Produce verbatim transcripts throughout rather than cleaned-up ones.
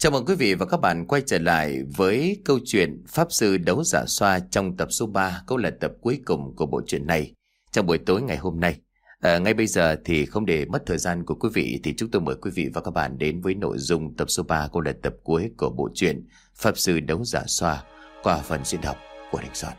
Chào mừng quý vị và các bạn quay trở lại với câu chuyện Pháp Sư Đấu Giả Xoa trong tập số ba, cũng là tập cuối cùng của bộ truyện này trong buổi tối ngày hôm nay. À, ngay bây giờ thì không để mất thời gian của quý vị thì chúng tôi mời quý vị và các bạn đến với nội dung tập số ba, cũng là tập cuối của bộ truyện Pháp Sư Đấu Giả Xoa qua phần diễn đọc của Đình Soạn.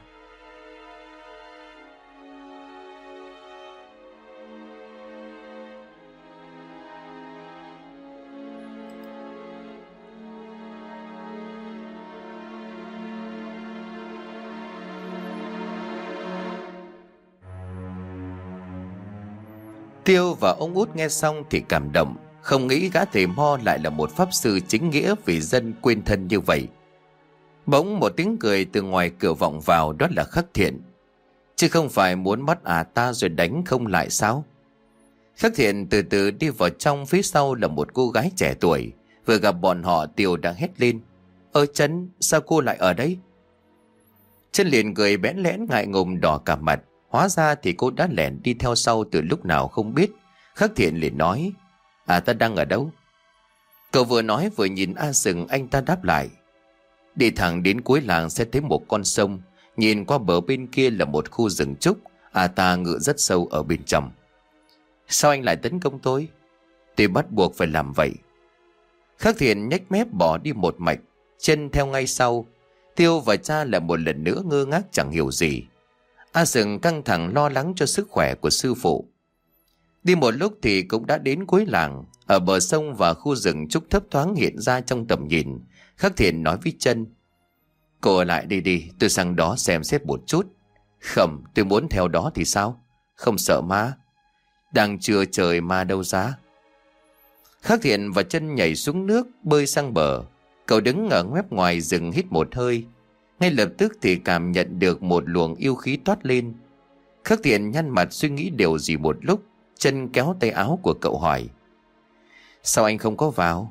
Tiêu và ông Út nghe xong thì cảm động, không nghĩ gã thầy Mo lại là một pháp sư chính nghĩa vì dân quên thân như vậy. Bỗng một tiếng cười từ ngoài cửa vọng vào, đó là Khắc Thiện. Chứ không phải muốn bắt à ta rồi đánh không lại sao? Khắc Thiện từ từ đi vào trong, phía sau là một cô gái trẻ tuổi. Vừa gặp bọn họ, Tiêu đã hét lên: Ơ Trân, sao cô lại ở đây? Trân liền cười bẽn lẽn ngại ngùng đỏ cả mặt. Hóa ra thì cô đã lẻn đi theo sau từ lúc nào không biết. Khắc Thiện liền nói: À ta đang ở đâu? Cậu vừa nói vừa nhìn A Sừng. Anh ta đáp lại: Đi thẳng đến cuối làng sẽ thấy một con sông, nhìn qua bờ bên kia là một khu rừng trúc. À ta ngự rất sâu ở bên trong. Sao anh lại tấn công tôi? Tôi bắt buộc phải làm vậy. Khắc Thiện nhếch mép bỏ đi một mạch, chân theo ngay sau. Tiêu và cha lại một lần nữa ngơ ngác chẳng hiểu gì. A Sừng căng thẳng lo lắng cho sức khỏe của sư phụ. Đi một lúc thì cũng đã đến cuối làng. Ở bờ sông và khu rừng trúc thấp thoáng hiện ra trong tầm nhìn. Khắc Thiện nói với Trân: Cô ở lại đi đi, tôi sang đó xem xét một chút. Không, tôi muốn theo đó thì sao? Không sợ ma? Đang trưa trời ma đâu ra. Khắc Thiện và Trân nhảy xuống nước, bơi sang bờ. Cậu đứng ở mép ngoài rừng hít một hơi. Ngay lập tức thì cảm nhận được một luồng yêu khí toát lên. Khắc Thiện nhăn mặt suy nghĩ điều gì một lúc. Trân kéo tay áo của cậu hỏi: Sao anh không có vào?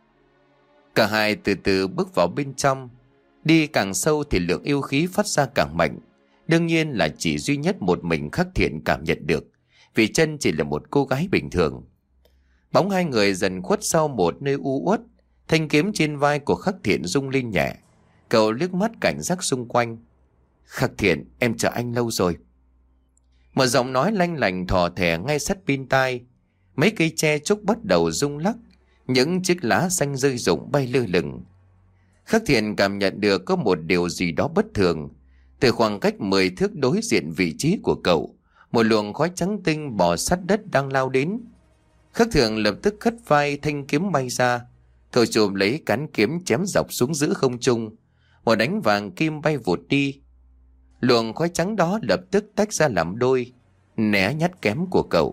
Cả hai từ từ bước vào bên trong. Đi càng sâu thì lượng yêu khí phát ra càng mạnh. Đương nhiên là chỉ duy nhất một mình Khắc Thiện cảm nhận được, vì Trân chỉ là một cô gái bình thường. Bóng hai người dần khuất sau một nơi u uất. Thanh kiếm trên vai của Khắc Thiện rung lên nhẹ. Cậu liếc mắt cảnh giác xung quanh. Khắc Thiện, em chờ anh lâu rồi. Một giọng nói lanh lành thò thẻ ngay sát bên tai. Mấy cây tre trúc bắt đầu rung lắc. Những chiếc lá xanh rơi rụng bay lơ lửng. Khắc Thiện cảm nhận được có một điều gì đó bất thường. Từ khoảng cách mười thước đối diện vị trí của cậu, một luồng khói trắng tinh bò sát đất đang lao đến. Khắc Thiện lập tức khất vai, thanh kiếm bay ra. Cậu chụm lấy cán kiếm chém dọc xuống giữa không trung. Một đánh vàng kim bay vụt đi. Luồng khói trắng đó lập tức tách ra làm đôi, né nhát kém của cậu.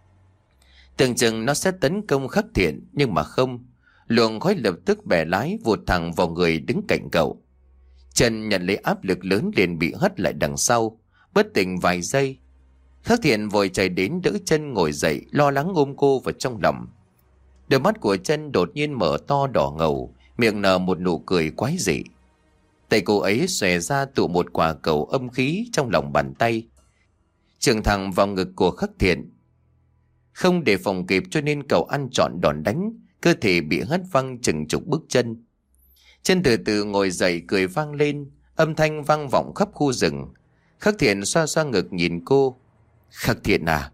Tưởng chừng nó sẽ tấn công Khắc Thiện, nhưng mà không. Luồng khói lập tức bẻ lái vụt thẳng vào người đứng cạnh cậu. Trần nhận lấy áp lực lớn liền bị hất lại đằng sau, bất tỉnh vài giây. Khắc Thiện vội chạy đến đỡ Trân ngồi dậy, lo lắng ôm cô vào trong lòng. Đôi mắt của Trân đột nhiên mở to đỏ ngầu, miệng nở một nụ cười quái dị. Tay cô ấy xòe ra tụ một quả cầu âm khí trong lòng bàn tay, chưởng thẳng vào ngực của Khắc Thiện. Không để phòng kịp cho nên cậu ăn trọn đòn đánh, cơ thể bị hất văng chừng chục bước chân. Trân từ từ ngồi dậy, cười vang lên, âm thanh vang vọng khắp khu rừng. Khắc Thiện xoa xoa ngực nhìn cô. Khắc Thiện à?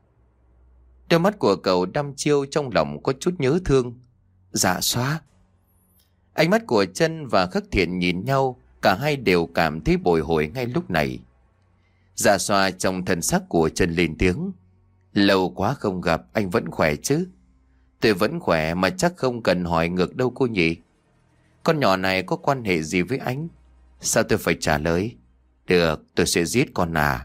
Đôi mắt của cậu đăm chiêu, trong lòng có chút nhớ thương. Dạ Xoa. Ánh mắt của Trân và Khắc Thiện nhìn nhau, cả hai đều cảm thấy bồi hồi ngay lúc này. Dạ Xoa trong thần sắc của Trân lên tiếng: Lâu quá không gặp, anh vẫn khỏe chứ? Tôi vẫn khỏe mà chắc không cần hỏi ngược đâu cô nhỉ. Con nhỏ này có quan hệ gì với anh? Sao tôi phải trả lời? Được, tôi sẽ giết con à.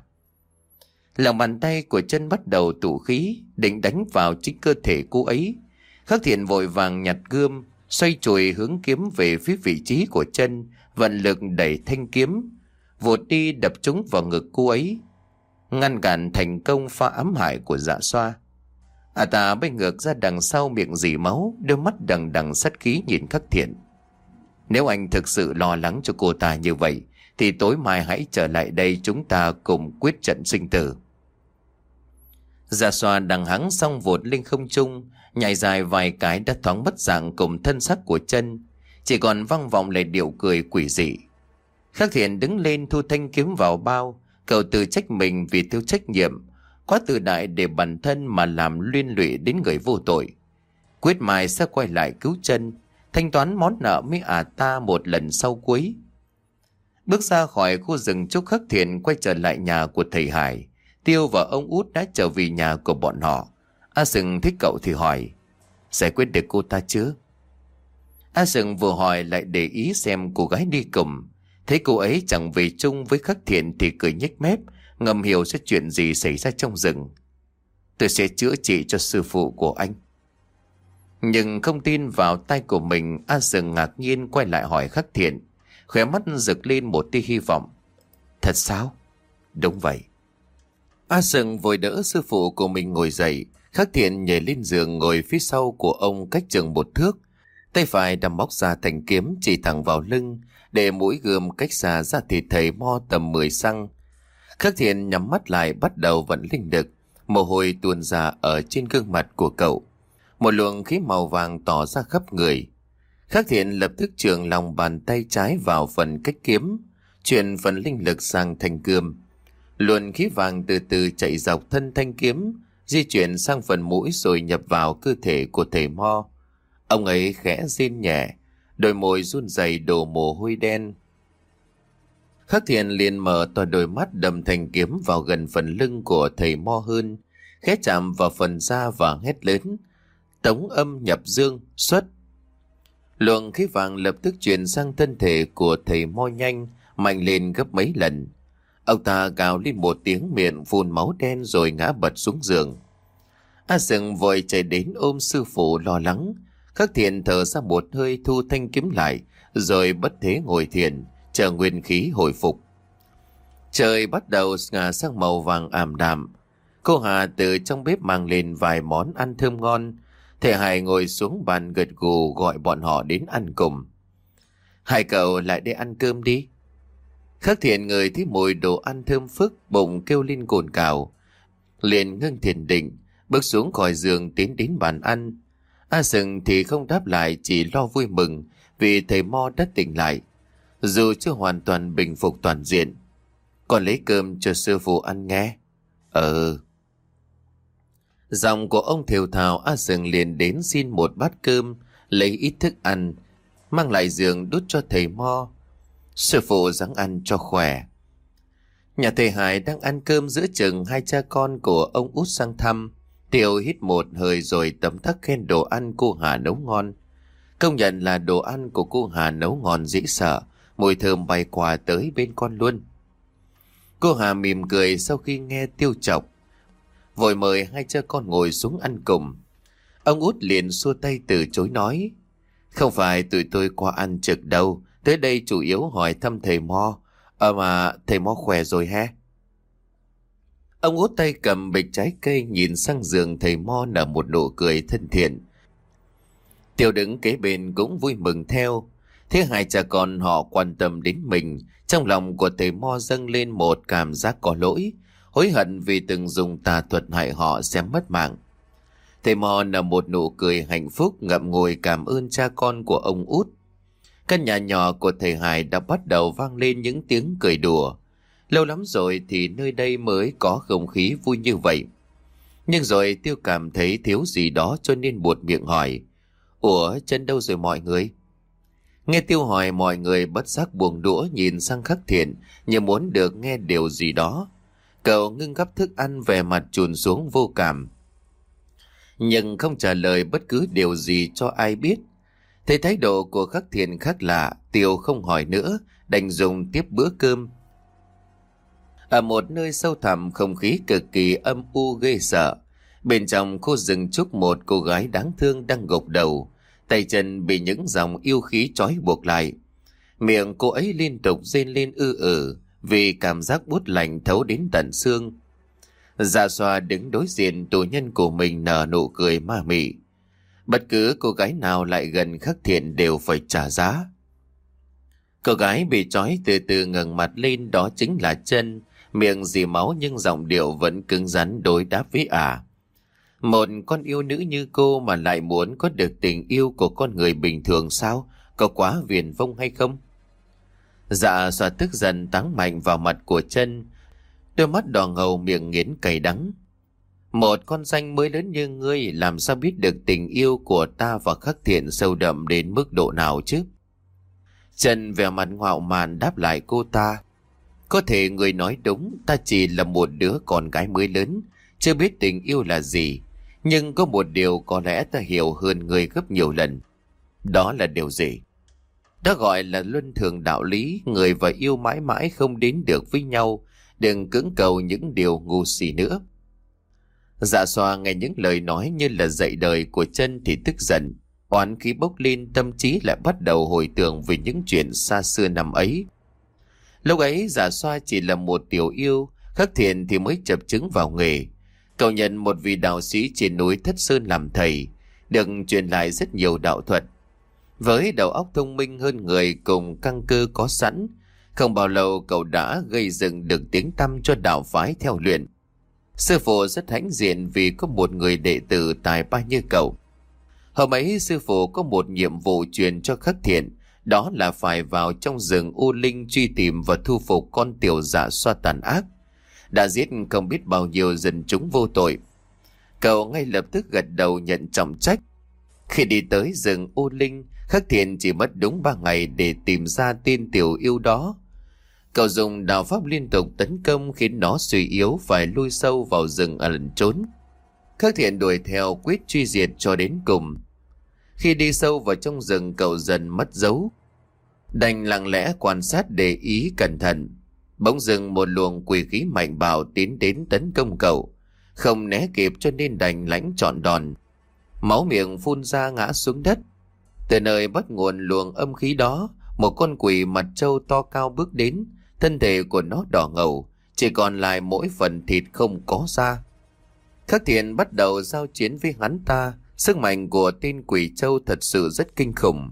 Lòng bàn tay của Trân bắt đầu tụ khí, định đánh vào chính cơ thể cô ấy. Khắc Thiện vội vàng nhặt gươm, xoay chùi hướng kiếm về phía vị trí của Trân, vận lực đẩy thanh kiếm vụt đi đập trúng vào ngực cô ấy, ngăn cản thành công pha ám hại của Dạ Xoa. À ta bay ngược ra đằng sau, miệng rỉ máu, đôi mắt đằng đằng sát khí nhìn Khắc Thiện. Nếu anh thực sự lo lắng cho cô ta như vậy thì tối mai hãy trở lại đây, chúng ta cùng quyết trận sinh tử. Dạ Xoa đằng hắng xong vụt lên không trung, nhảy dài vài cái đã thoáng mất dạng cùng thân xác của Trân. chỉ còn vang vọng lại điệu cười quỷ dị. Khắc Thiện đứng lên thu thanh kiếm vào bao. Cậu tự trách mình vì thiếu trách nhiệm, quá tự đại để bản thân mà làm liên lụy đến người vô tội. Quyết mai sẽ quay lại cứu chân, thanh toán món nợ với ả ta một lần sau cuối. Bước ra khỏi khu rừng trúc, Khắc Thiện quay trở lại nhà của thầy Hải. Tiêu và ông Út đã trở về nhà của bọn họ. A Sừng thích cậu thì hỏi: giải quyết được cô ta chứ? A Sừng vừa hỏi lại để ý xem cô gái đi cùng. Thấy cô ấy chẳng về chung với Khắc Thiện thì cười nhếch mép, ngầm hiểu sẽ chuyện gì xảy ra trong rừng. Tôi sẽ chữa trị cho sư phụ của anh. Nhưng không tin vào tai của mình, A Sừng ngạc nhiên quay lại hỏi Khắc Thiện, khóe mắt rực lên một tia hy vọng. Thật sao? Đúng vậy. A Sừng vội đỡ sư phụ của mình ngồi dậy. Khắc Thiện nhảy lên giường ngồi phía sau của ông cách chừng một thước. Tay phải đâm móc ra thanh kiếm chỉ thẳng vào lưng, để mũi gươm cách xa ra thì thầy mo tầm mười xăng. Khắc Thiện nhắm mắt lại bắt đầu vận linh lực, mồ hôi tuôn ra ở trên gương mặt của cậu. Một luồng khí màu vàng tỏ ra khắp người. Khắc Thiện lập tức chườm lòng bàn tay trái vào phần cách kiếm, chuyển phần linh lực sang thanh gươm. Luồng khí vàng từ từ chạy dọc thân thanh kiếm, di chuyển sang phần mũi rồi nhập vào cơ thể của thầy mo. Ông ấy khẽ rên nhẹ, đôi môi run rẩy đổ mồ hôi đen. Khắc Thiện liền mở to đôi mắt đâm thanh kiếm vào gần phần lưng của thầy mo hơn, khẽ chạm vào phần da và hét lớn: tống âm nhập dương, xuất! Luồng khí vàng lập tức chuyển sang thân thể của thầy mo nhanh, mạnh lên gấp mấy lần. Ông ta gào lên một tiếng, miệng phun máu đen rồi ngã bật xuống giường. A Sừng vội chạy đến ôm sư phụ lo lắng. Khắc Thiện thở ra một hơi, thu thanh kiếm lại, rồi bất thế ngồi thiền, chờ nguyên khí hồi phục. Trời bắt đầu ngả sang màu vàng ảm đạm. Cô Hà từ trong bếp mang lên vài món ăn thơm ngon. Thầy Hải ngồi xuống bàn gật gù gọi bọn họ đến ăn cùng. Hai cậu lại đây ăn cơm đi. Khắc Thiện ngửi thấy mùi đồ ăn thơm phức, bụng kêu lên cồn cào, liền ngưng thiền định, bước xuống khỏi giường tiến đến bàn ăn. A Sừng thì không đáp lại, chỉ lo vui mừng vì thầy mo đã tỉnh lại, dù chưa hoàn toàn bình phục toàn diện. Còn lấy cơm cho sư phụ ăn nghe. Ờ. Giọng của ông thều thào. A Sừng liền đến xin một bát cơm, lấy ít thức ăn, mang lại giường đút cho thầy mo. Sư phụ ráng ăn cho khỏe. Nhà thầy Hải đang ăn cơm giữa chừng hai cha con của ông Út sang thăm. Tiêu hít một hơi rồi tấm tắc khen đồ ăn cô Hà nấu ngon. Công nhận là đồ ăn của cô Hà nấu ngon dễ sợ, mùi thơm bay qua tới bên con luôn. Cô Hà mỉm cười sau khi nghe Tiêu chọc, vội mời hai cha con ngồi xuống ăn cùng. Ông Út liền xua tay từ chối nói: không phải tụi tôi qua ăn trực đâu, tới đây chủ yếu hỏi thăm thầy mo. Ờ mà thầy mo khỏe rồi ha? Ông Út tay cầm bịch trái cây nhìn sang giường thầy mo nở một nụ cười thân thiện. Tiêu đứng kế bên cũng vui mừng theo. Thế hai cha con họ quan tâm đến mình, trong lòng của thầy mo dâng lên một cảm giác có lỗi, hối hận vì từng dùng tà thuật hại họ xem mất mạng. Thầy mo nở một nụ cười hạnh phúc, ngậm ngùi cảm ơn cha con của ông Út. Căn nhà nhỏ của thầy Hải đã bắt đầu vang lên những tiếng cười đùa. Lâu lắm rồi thì nơi đây mới có không khí vui như vậy. Nhưng rồi Tiêu cảm thấy thiếu gì đó cho nên buột miệng hỏi: ủa, chân đâu rồi mọi người? Nghe Tiêu hỏi, mọi người bất giác buông đũa nhìn sang Khắc Thiện như muốn được nghe điều gì đó. Cậu ngưng gắp thức ăn, vẻ mặt chùn xuống vô cảm, nhưng không trả lời bất cứ điều gì cho ai biết. Thấy thái độ của Khắc Thiện khác lạ, Tiêu không hỏi nữa, đành dùng tiếp bữa cơm. Ở một nơi sâu thẳm, không khí cực kỳ âm u ghê sợ. Bên trong khu rừng trúc, một cô gái đáng thương đang gục đầu, tay chân bị những dòng yêu khí trói buộc lại. Miệng cô ấy liên tục rên lên ư ử vì cảm giác buốt lạnh thấu đến tận xương. Dạ Xoa đứng đối diện tù nhân của mình nở nụ cười ma mị. Bất cứ cô gái nào lại gần Khắc Thiện đều phải trả giá. Cô gái bị trói từ từ ngẩng mặt lên, đó chính là Chân, miệng dì máu nhưng giọng điệu vẫn cứng rắn đối đáp với ả. Một con yêu nữ như cô mà lại muốn có được tình yêu của con người bình thường sao? có quá viển vông hay không? Dạ Xoa tức giận táng mạnh vào mặt của Chân, đôi mắt đỏ ngầu miệng nghiến cay đắng. Một con danh mới lớn như ngươi làm sao biết được tình yêu của ta và Khắc Thiện sâu đậm đến mức độ nào chứ? Trần vẻ mặt ngạo mạn đáp lại cô ta. Có thể người nói đúng, ta chỉ là một đứa con gái mới lớn, chưa biết tình yêu là gì. Nhưng có một điều có lẽ ta hiểu hơn người gấp nhiều lần. Đó là điều gì? Đó gọi là luân thường đạo lý, người và yêu mãi mãi không đến được với nhau. Đừng cưỡng cầu những điều ngu si nữa. Dạ Xoa nghe những lời nói như là dạy đời của Chân thì tức giận. Oán khí bốc lên, tâm trí lại bắt đầu hồi tưởng về những chuyện xa xưa năm ấy. Lúc ấy Dạ Xoa chỉ là một tiểu yêu, Khắc Thiện thì mới chập chững vào nghề. Cậu nhận một vị đạo sĩ trên núi Thất Sơn làm thầy, được truyền lại rất nhiều đạo thuật. Với đầu óc thông minh hơn người cùng căn cơ có sẵn, không bao lâu cậu đã gây dựng được tiếng tăm cho đạo phái theo luyện. Sư phụ rất hãnh diện vì có một người đệ tử tài ba như cậu. Hôm ấy sư phụ có một nhiệm vụ truyền cho Khắc Thiện, đó là phải vào trong rừng U Linh truy tìm và thu phục con tiểu Dạ Xoa tàn ác, đã giết không biết bao nhiêu dân chúng vô tội. Cậu ngay lập tức gật đầu nhận trọng trách. Khi đi tới rừng U Linh, Khắc Thiện chỉ mất đúng ba ngày để tìm ra tên tiểu yêu đó. Cậu dùng đạo pháp liên tục tấn công khiến nó suy yếu phải lui sâu vào rừng ẩn trốn. Khắc Thiện đuổi theo quyết truy diệt cho đến cùng. Khi đi sâu vào trong rừng cậu dần mất dấu, đành lặng lẽ quan sát để ý cẩn thận. Bỗng dưng một luồng quỷ khí mạnh bạo tiến đến tấn công cậu, không né kịp cho nên đành lãnh trọn đòn. Máu miệng phun ra ngã xuống đất. Từ nơi bắt nguồn luồng âm khí đó, một con quỷ mặt trâu to cao bước đến. Thân thể của nó đỏ ngầu, chỉ còn lại mỗi phần thịt không có da. Khắc Thiện bắt đầu giao chiến với hắn ta. Sức mạnh của tên quỷ trâu thật sự rất kinh khủng.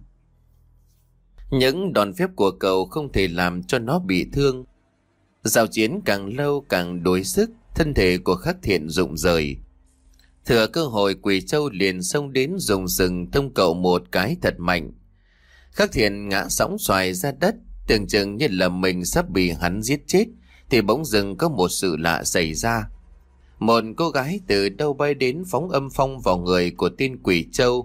Những đòn phép của cậu không thể làm cho nó bị thương. Giao chiến càng lâu càng đuối sức, thân thể của Khắc Thiện rụng rời. Thừa cơ hội quỷ trâu liền xông đến dùng sừng tông cậu một cái thật mạnh. Khắc Thiện ngã sóng xoài ra đất, tưởng chừng như là mình sắp bị hắn giết chết, thì bỗng dưng có một sự lạ xảy ra. Một cô gái từ đâu bay đến phóng âm phong vào người của tên quỷ trâu,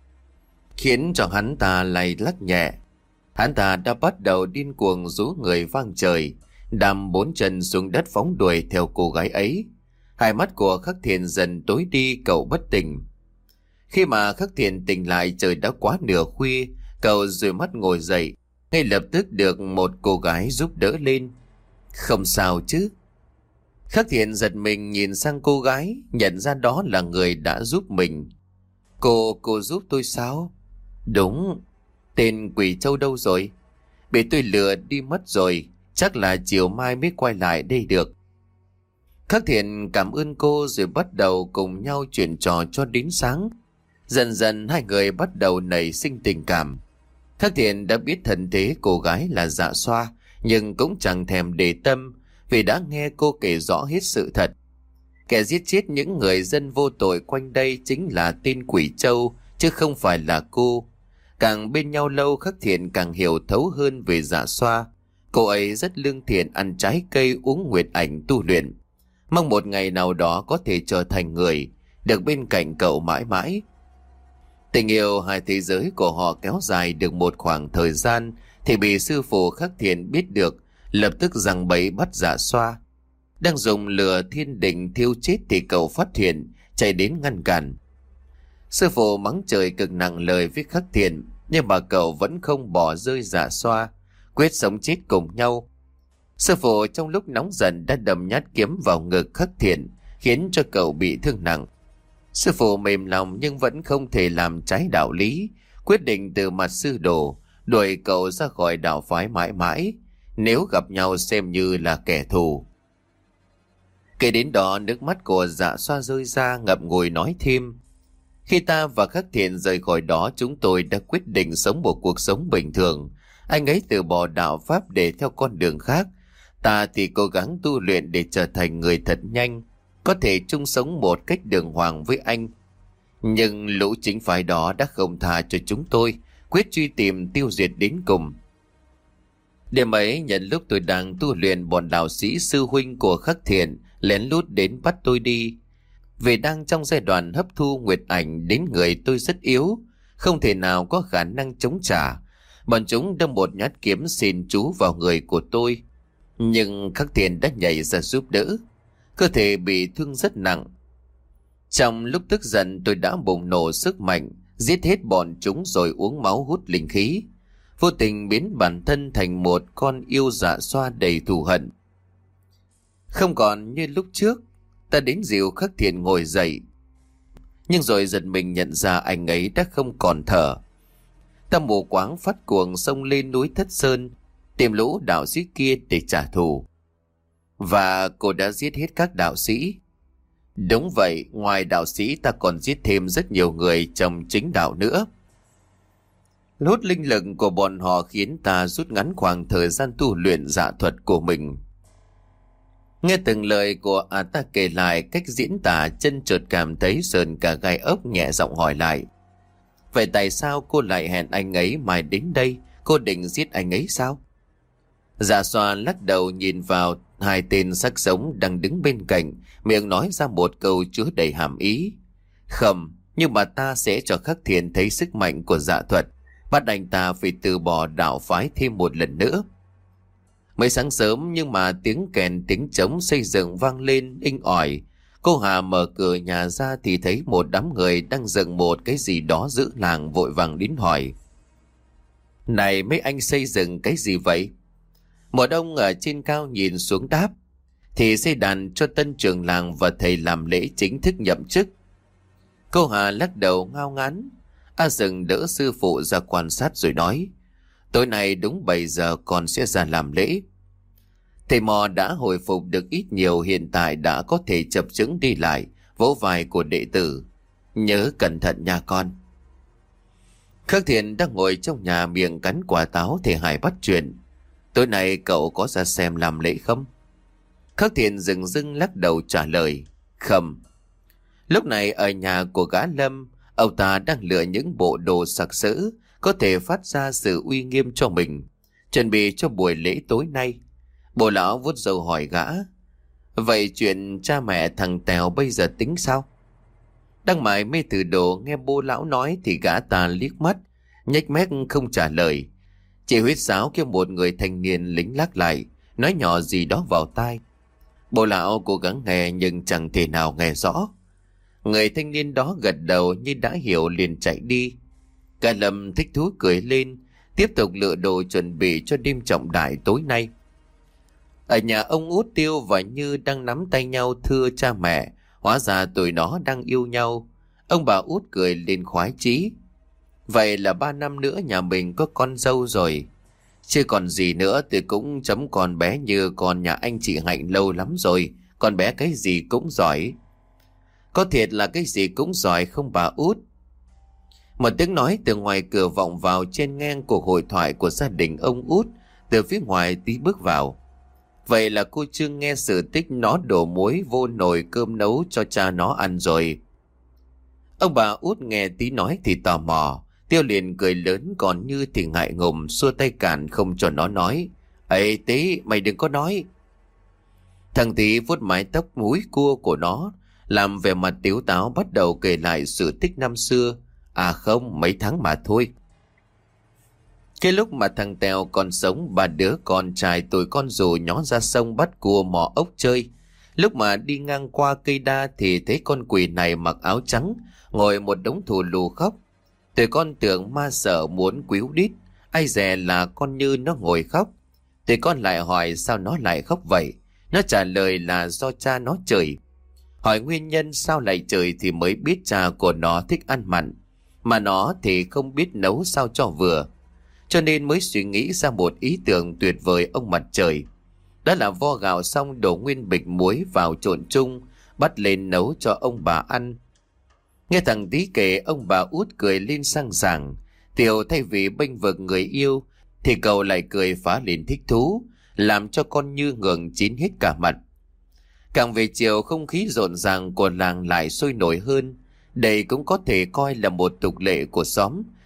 khiến cho hắn ta lay lắc nhẹ. Hắn ta đã bắt đầu điên cuồng rú người vang trời, đạp bốn chân xuống đất phóng đuổi theo cô gái ấy. Hai mắt của Khắc Thiện dần tối đi, cậu bất tỉnh. Khi mà Khắc Thiện tỉnh lại trời đã quá nửa khuya, cậu dụi mắt ngồi dậy, ngay lập tức được một cô gái giúp đỡ lên. Không sao chứ? Khắc Thiện giật mình nhìn sang cô gái, nhận ra đó là người đã giúp mình. Cô, cô giúp tôi sao? Đúng. Tên quỷ trâu đâu rồi? Bị tôi lừa đi mất rồi, chắc là chiều mai mới quay lại đây được. Khắc Thiện cảm ơn cô rồi bắt đầu cùng nhau chuyện trò cho đến sáng. Dần dần hai người bắt đầu nảy sinh tình cảm. Khắc Thiện đã biết thân thế cô gái là Dạ Xoa, nhưng cũng chẳng thèm để tâm vì đã nghe cô kể rõ hết sự thật. Kẻ giết chết những người dân vô tội quanh đây chính là tên quỷ trâu, chứ không phải là cô. Càng bên nhau lâu, Khắc Thiện càng hiểu thấu hơn về Dạ Xoa. Cô ấy rất lương thiện, ăn trái cây, uống nguyệt ảnh, tu luyện, mong một ngày nào đó có thể trở thành người, được bên cạnh cậu mãi mãi. Tình yêu hai thế giới của họ kéo dài được một khoảng thời gian thì bị sư phụ Khắc Thiện biết được, lập tức giằng bẫy bắt Dạ Xoa. Đang dùng lửa thiên định thiêu chết thì cậu phát hiện, chạy đến ngăn cản. Sư phụ mắng trời cực nặng lời với Khắc Thiện, nhưng mà cậu vẫn không bỏ rơi Dạ Xoa, quyết sống chết cùng nhau. Sư phụ trong lúc nóng giận đã đâm nhát kiếm vào ngực Khắc Thiện, khiến cho cậu bị thương nặng. Sư phụ mềm lòng nhưng vẫn không thể làm trái đạo lý, quyết định từ mặt sư đồ đuổi cậu ra khỏi đạo phái mãi mãi, nếu gặp nhau xem như là kẻ thù. Kể đến đó, nước mắt của Dạ Xoa rơi ra, ngậm ngùi nói thêm: khi ta và Khắc Thiện rời khỏi đó, chúng tôi đã quyết định sống một cuộc sống bình thường. Anh ấy từ bỏ đạo pháp để theo con đường khác, ta thì cố gắng tu luyện để trở thành người thật nhanh, có thể chung sống một cách đường hoàng với anh. Nhưng lũ chính phái đó đã không tha cho chúng tôi, quyết truy tìm tiêu diệt đến cùng. Đêm ấy, nhận lúc tôi đang tu luyện, bọn đạo sĩ sư huynh của Khắc Thiện lén lút đến bắt tôi đi. Vì đang trong giai đoạn hấp thu nguyệt ảnh đến người tôi rất yếu, không thể nào có khả năng chống trả. Bọn chúng đâm một nhát kiếm xin chú vào người của tôi, nhưng Khắc Thiện đã nhảy ra giúp đỡ. Cơ thể bị thương rất nặng. Trong lúc tức giận, tôi đã bùng nổ sức mạnh, giết hết bọn chúng rồi uống máu hút linh khí, vô tình biến bản thân thành một con yêu dạ xoa đầy thù hận. Không còn như lúc trước, ta đến dìu Khắc Thiện ngồi dậy, nhưng rồi giật mình nhận ra anh ấy đã không còn thở. Ta mù quáng phát cuồng xông lên núi Thất Sơn, tìm lũ đạo sĩ kia để trả thù. Và cô đã giết hết các đạo sĩ. Đúng vậy, ngoài đạo sĩ ta còn giết thêm rất nhiều người trong chính đạo nữa. Hút linh lực của bọn họ khiến ta rút ngắn khoảng thời gian tu luyện dạ thuật của mình. Nghe từng lời của à ta kể lại cách diễn tả, chân chợt cảm thấy sờn cả gai ốc, nhẹ giọng hỏi lại. Vậy tại sao cô lại hẹn anh ấy mai đến đây? Cô định giết anh ấy sao? Dạ xoa lắc đầu nhìn vào hai tên xác sống đang đứng bên cạnh, miệng nói ra một câu chứa đầy hàm ý. Không, nhưng mà ta sẽ cho Khắc Thiện thấy sức mạnh của dạ thuật, bắt anh ta phải từ bỏ đạo phái thêm một lần nữa. Mới sáng sớm nhưng mà tiếng kèn tiếng trống xây dựng vang lên inh ỏi. Cô Hà mở cửa nhà ra thì thấy một đám người đang dựng một cái gì đó giữa làng, vội vàng đến hỏi. Này, mấy anh xây dựng cái gì vậy? Một ông ở trên cao nhìn xuống đáp. Thì xây đàn cho tân trưởng làng và thầy làm lễ chính thức nhậm chức. Cô Hà lắc đầu ngao ngán. A Dừng đỡ sư phụ ra quan sát rồi nói. Tối nay đúng bảy giờ con sẽ ra làm lễ. Thầy Mò đã hồi phục được ít nhiều, hiện tại đã có thể chập chững đi lại, vỗ vai của đệ tử. Nhớ cẩn thận nha con. Khắc Thiện đang ngồi trong nhà miệng cắn quả táo thì Hải bắt chuyện. Tối nay cậu có ra xem làm lễ không? Khắc Thiện dừng dưng lắc đầu trả lời. Không. Lúc này ở nhà của gã Lâm, ông ta đang lựa những bộ đồ sặc sỡ có thể phát ra sự uy nghiêm cho mình, chuẩn bị cho buổi lễ tối nay. Bồ lão vuốt râu hỏi gã. Vậy chuyện cha mẹ thằng Tèo bây giờ tính sao? Đang mải mê thử đồ, nghe bố lão nói thì gã ta liếc mắt, nhếch mép không trả lời. Chỉ huýt sáo kêu một người thanh niên lính lắc lại, nói nhỏ gì đó vào tai. Bồ lão cố gắng nghe nhưng chẳng thể nào nghe rõ. Người thanh niên đó gật đầu như đã hiểu, liền chạy đi. Cả Lâm thích thú cười lên, tiếp tục lựa đồ chuẩn bị cho đêm trọng đại tối nay. Ở nhà ông Út, Tiêu và Như đang nắm tay nhau thưa cha mẹ, hóa ra tụi nó đang yêu nhau. Ông bà Út cười lên khoái chí. Vậy là ba năm nữa nhà mình có con dâu rồi. Chứ còn gì nữa thì cũng chấm con bé Như con nhà anh chị Hạnh lâu lắm rồi. Con bé cái gì cũng giỏi. Có thiệt là cái gì cũng giỏi không bà Út? Một tiếng nói từ ngoài cửa vọng vào trên ngang cuộc hội thoại của gia đình ông Út. Từ phía ngoài Tí bước vào. Vậy là cô Trương nghe sự tích nó đổ muối vô nồi cơm nấu cho cha nó ăn rồi. Ông bà Út nghe Tí nói thì tò mò. Tiêu liền cười lớn, còn Như thì ngại ngùng xua tay cản không cho nó nói. Ê Tí, mày đừng có nói. Thằng Tí vuốt mái tóc múi cua của nó, làm vẻ mặt tiếu táo bắt đầu kể lại sự tích năm xưa. À không, mấy tháng mà thôi. Cái lúc mà thằng Tèo còn sống, ba đứa con trai tụi con rủ nhỏ ra sông bắt cua mò ốc chơi. Lúc mà đi ngang qua cây đa thì thấy con quỷ này mặc áo trắng, ngồi một đống thù lù khóc. Tụi con tưởng ma sợ muốn quýu đít, ai dè là con Như nó ngồi khóc. Tụi con lại hỏi sao nó lại khóc vậy. Nó trả lời là do cha nó chửi. Hỏi nguyên nhân sao lại chửi thì mới biết cha của nó thích ăn mặn, mà nó thì không biết nấu sao cho vừa. Cho nên mới suy nghĩ ra một ý tưởng tuyệt vời ông mặt trời. Đó là vo gạo xong đổ nguyên bịch muối vào trộn chung, bắt lên nấu cho ông bà ăn. Nghe thằng Tí kể, ông bà Út cười lên sang sảng. Tiểu thay vì bênh vực người yêu thì cậu lại cười phá lên thích thú, làm cho con Như ngượng chín hết cả mặt. Càng về chiều, không khí rộn ràng của làng lại sôi nổi hơn. Đây cũng có thể coi là một tục lệ của xóm,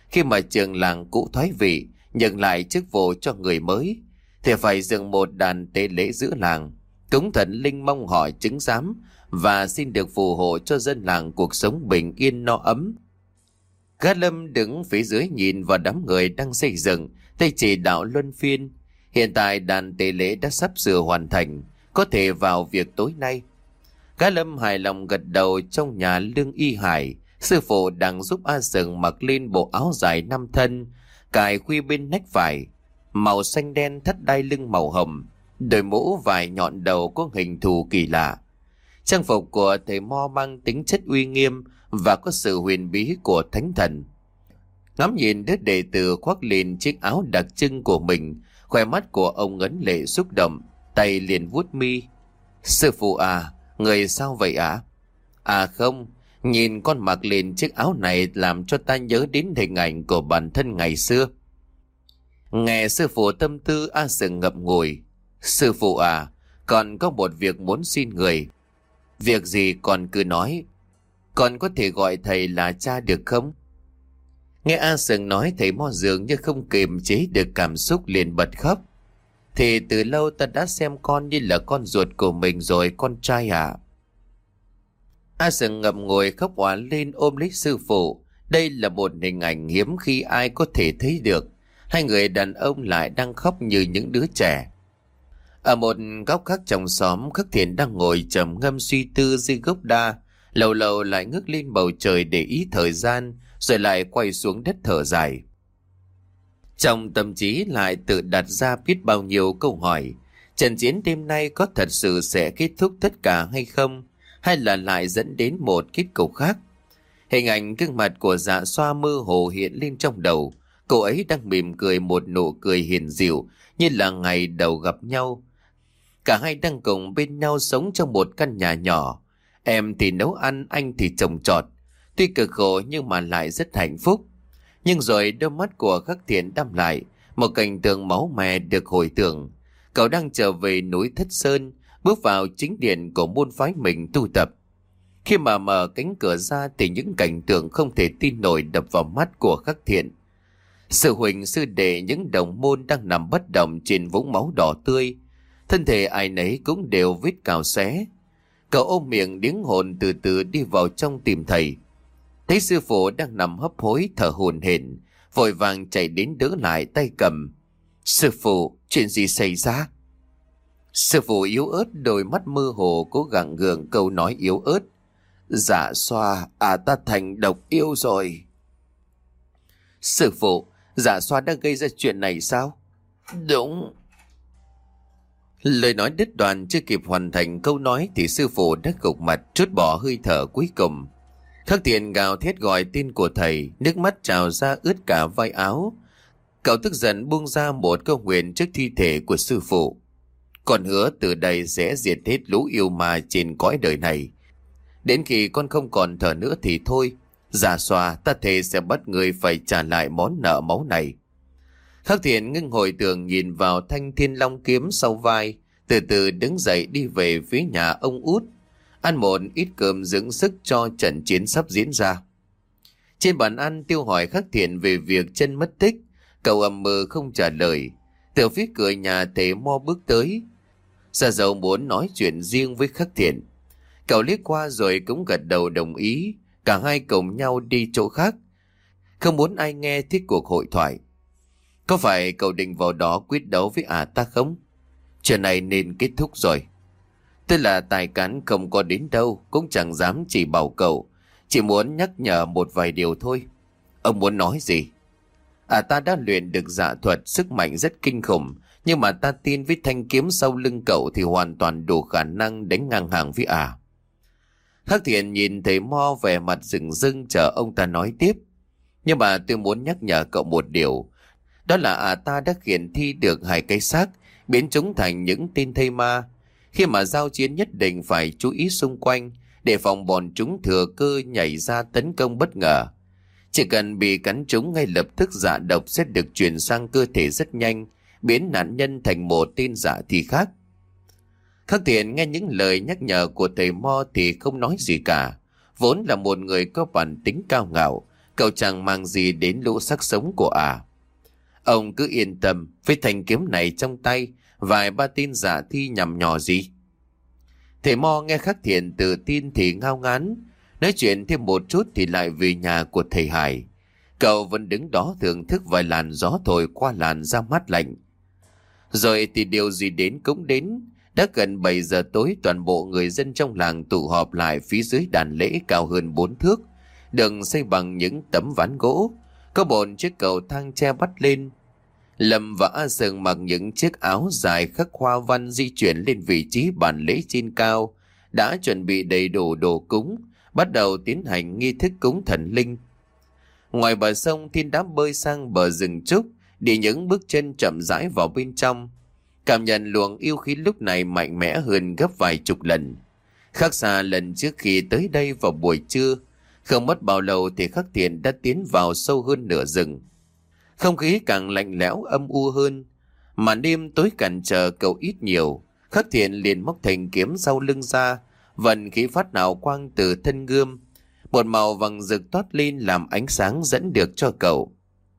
Khi mà trường làng cũ thoái vị, nhận lại chức vụ cho người mới, thì phải dựng một đàn tế lễ giữa làng, cúng thần linh mong họ chứng giám và xin được phù hộ cho dân làng cuộc sống bình yên no ấm. Gã Lâm đứng phía dưới nhìn vào đám người đang xây dựng, tay chỉ đạo luân phiên. Hiện tại đàn tế lễ đã sắp sửa hoàn thành, có thể vào việc tối nay. Gã Lâm hài lòng gật đầu. Trong nhà Lương Y Hải, sư phụ đang giúp A Sừng mặc lên bộ áo dài năm thân, cài khuy bên nách phải, màu xanh đen, thắt đai lưng màu hồng, đội mũ vải nhọn đầu có hình thù kỳ lạ. Trang phục của thầy Mo mang tính chất uy nghiêm và có sự huyền bí của thánh thần. Ngắm nhìn đứa đệ tử khoác lên chiếc áo đặc trưng của mình, khóe mắt của ông ngấn lệ xúc động, tay liền vuốt mi. Sư phụ à, người sao vậy ạ? À? à không, nhìn con mặc lên chiếc áo này làm cho ta nhớ đến hình ảnh của bản thân ngày xưa. Nghe sư phụ tâm tư, A Sừng ngậm ngùi. Sư phụ à, còn có một việc muốn xin người. Việc gì con cứ nói. Con có thể gọi thầy là cha được không? Nghe A Sừng nói, thầy Mo dường như không kiềm chế được cảm xúc liền bật khóc. Thì từ lâu ta đã xem con như là con ruột của mình rồi con trai à. A Sừng ngậm ngùi khóc òa lên ôm lấy sư phụ. Đây là một hình ảnh hiếm khi ai có thể thấy được. Hai người đàn ông lại đang khóc như những đứa trẻ. Ở một góc khác trong xóm, Khắc Thiện đang ngồi trầm ngâm suy tư dưới gốc đa, lâu lâu lại ngước lên bầu trời để ý thời gian, rồi lại quay xuống đất thở dài. Trong tâm trí lại tự đặt ra biết bao nhiêu câu hỏi. Trận chiến đêm nay có thật sự sẽ kết thúc tất cả hay không, hay là lại dẫn đến một kết cục khác? Hình ảnh gương mặt của Dạ Xoa mơ hồ hiện lên trong đầu. Cô ấy đang mỉm cười một nụ cười hiền dịu như là ngày đầu gặp nhau. Cả hai đang cùng bên nhau sống trong một căn nhà nhỏ. Em thì nấu ăn, anh thì trồng trọt. Tuy cực khổ nhưng mà lại rất hạnh phúc. Nhưng rồi đôi mắt của Khắc Thiện đăm lại, một cảnh tượng máu me được hồi tưởng. Cậu đang trở về núi Thất Sơn, bước vào chính điện của môn phái mình tu tập. Khi mà mở cánh cửa ra thì những cảnh tượng không thể tin nổi đập vào mắt của Khắc Thiện. Sư huynh sư đệ những đồng môn đang nằm bất động trên vũng máu đỏ tươi. Thân thể ai nấy cũng đều vết cào xé. Cậu ôm miệng điếng hồn từ từ đi vào trong tìm thầy. Thấy sư phụ đang nằm hấp hối thở hổn hển, vội vàng chạy đến đỡ lại tay cầm. Sư phụ, chuyện gì xảy ra? Sư phụ yếu ớt, đôi mắt mơ hồ cố gắng gượng câu nói yếu ớt. Dạ Xoa, à ta thành độc yêu rồi. Sư phụ, Dạ Xoa đã gây ra chuyện này sao? Đúng. Lời nói đứt đoạn chưa kịp hoàn thành câu nói thì sư phụ đã gục mặt trút bỏ hơi thở cuối cùng. Khắc Thiện gào thét gọi tên của thầy, nước mắt trào ra ướt cả vai áo. Cậu tức giận buông ra một câu nguyện trước thi thể của sư phụ. Con hứa từ đây sẽ diệt hết lũ yêu ma trên cõi đời này. Đến khi con không còn thở nữa thì thôi. Dạ Xoa, ta thề sẽ bắt người phải trả lại món nợ máu này. Khắc Thiện ngưng hồi tưởng nhìn vào thanh thiên long kiếm sau vai, từ từ đứng dậy đi về phía nhà ông út, ăn một ít cơm dưỡng sức cho trận chiến sắp diễn ra. Trên bàn ăn, Tiêu hỏi Khắc Thiện về việc chân mất tích. Cậu ậm mờ không trả lời. Từ phía cửa nhà thầy Mo bước tới. Gia Dậu muốn nói chuyện riêng với Khắc Thiện. Cậu liếc qua rồi cũng gật đầu đồng ý. Cả hai cùng nhau đi chỗ khác, không muốn ai nghe thiết cuộc hội thoại. Có phải cậu định vào đó quyết đấu với ả ta không? Chuyện này nên kết thúc rồi. Tức là tài cán không có đến đâu, cũng chẳng dám chỉ bảo cậu, chỉ muốn nhắc nhở một vài điều thôi. Ông muốn nói gì? À, ta đã luyện được dạ thuật, sức mạnh rất kinh khủng, nhưng mà ta tin với thanh kiếm sau lưng cậu thì hoàn toàn đủ khả năng đánh ngang hàng với ả. Khắc Thiện nhìn thấy Mo vẻ mặt rừng rưng chờ ông ta nói tiếp. Nhưng mà tôi muốn nhắc nhở cậu một điều. Đó là à ta đã khiển thi được hai cái xác, biến chúng thành những tên thây ma. Khi mà giao chiến nhất định phải chú ý xung quanh, để phòng bọn chúng thừa cơ nhảy ra tấn công bất ngờ. Chỉ cần bị cắn chúng ngay lập tức dạ độc sẽ được truyền sang cơ thể rất nhanh, biến nạn nhân thành một tên dạ thi khác. Khắc Thiện nghe những lời nhắc nhở của thầy Mo thì không nói gì cả. Vốn là một người có bản tính cao ngạo, Cậu chẳng mang gì đến lũ xác sống của ả. Ông cứ yên tâm, với thanh kiếm này trong tay, vài ba tin giả thi nhằm nhỏ gì. Thầy Mo nghe Khắc Thiện tự tin thì ngao ngán, nói chuyện thêm một chút thì lại về nhà của thầy Hải. Cậu vẫn đứng đó thưởng thức vài làn gió thổi qua làn da mát lạnh. Rồi thì điều gì đến cũng đến. Đã gần bảy giờ tối, toàn bộ người dân trong làng tụ họp lại phía dưới đàn lễ cao hơn bốn thước, được xây bằng những tấm ván gỗ, có bốn chiếc cầu thang tre bắt lên. Lâm và A Sừng mặc những chiếc áo dài khắc hoa văn di chuyển lên vị trí bàn lễ trên cao, đã chuẩn bị đầy đủ đồ cúng, bắt đầu tiến hành nghi thức cúng thần linh. Ngoài bờ sông, Thiên đã bơi sang bờ rừng trúc, đi những bước chân chậm rãi vào bên trong, cảm nhận luồng yêu khí lúc này mạnh mẽ hơn gấp vài chục lần. Khác xa lần trước khi tới đây vào buổi trưa, không mất bao lâu thì Khắc Thiện đã tiến vào sâu hơn nửa rừng. Không khí càng lạnh lẽo âm u hơn, màn đêm tối cản trở cậu ít nhiều. Khắc Thiện liền móc thanh kiếm sau lưng ra, vận khí phát hào quang từ thân gươm, một màu vàng rực toát lên làm ánh sáng dẫn được cho cậu.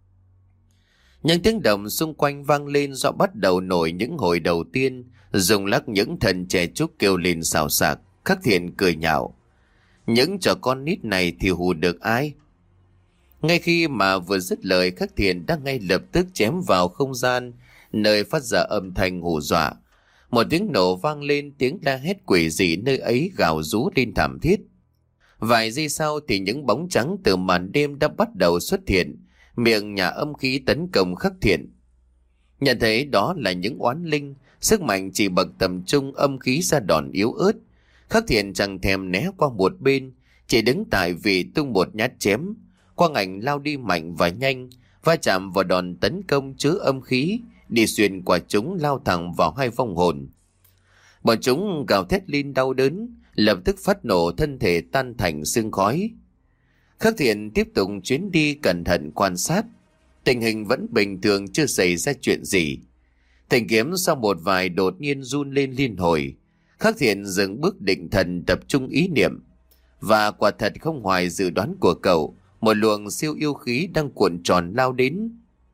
Những tiếng động xung quanh vang lên do bắt đầu nổi những hồi đầu tiên, rung lắc những thần trẻ trúc kêu lên xào xạc. Khắc Thiện cười nhạo, những trò con nít này thì hù được ai? Ngay khi mà vừa dứt lời, Khắc Thiện đã ngay lập tức chém vào không gian nơi phát ra âm thanh hù dọa. Một tiếng nổ vang lên, tiếng la hét quỷ dị nơi ấy gào rú lên thảm thiết. Vài giây sau thì những bóng trắng từ màn đêm đã bắt đầu xuất hiện, miệng nhà âm khí tấn công Khắc Thiện. Nhận thấy đó là những oán linh, sức mạnh chỉ bậc tầm trung, âm khí ra đòn yếu ớt. Khắc Thiện chẳng thèm né qua một bên, chỉ đứng tại vị tung một nhát chém. Quang ảnh lao đi mạnh và nhanh, va chạm vào đòn tấn công chứa âm khí, đi xuyên qua chúng lao thẳng vào hai vong hồn. Bọn chúng gào thét lên đau đớn, lập tức phát nổ, thân thể tan thành sương khói. Khắc Thiện tiếp tục chuyến đi cẩn thận quan sát. Tình hình vẫn bình thường, chưa xảy ra chuyện gì. Thanh kiếm sau một vài đột nhiên run lên liên hồi. Khắc Thiện dừng bước định thần, tập trung ý niệm. Và quả thật không ngoài dự đoán của cậu, một luồng siêu yêu khí đang cuộn tròn lao đến,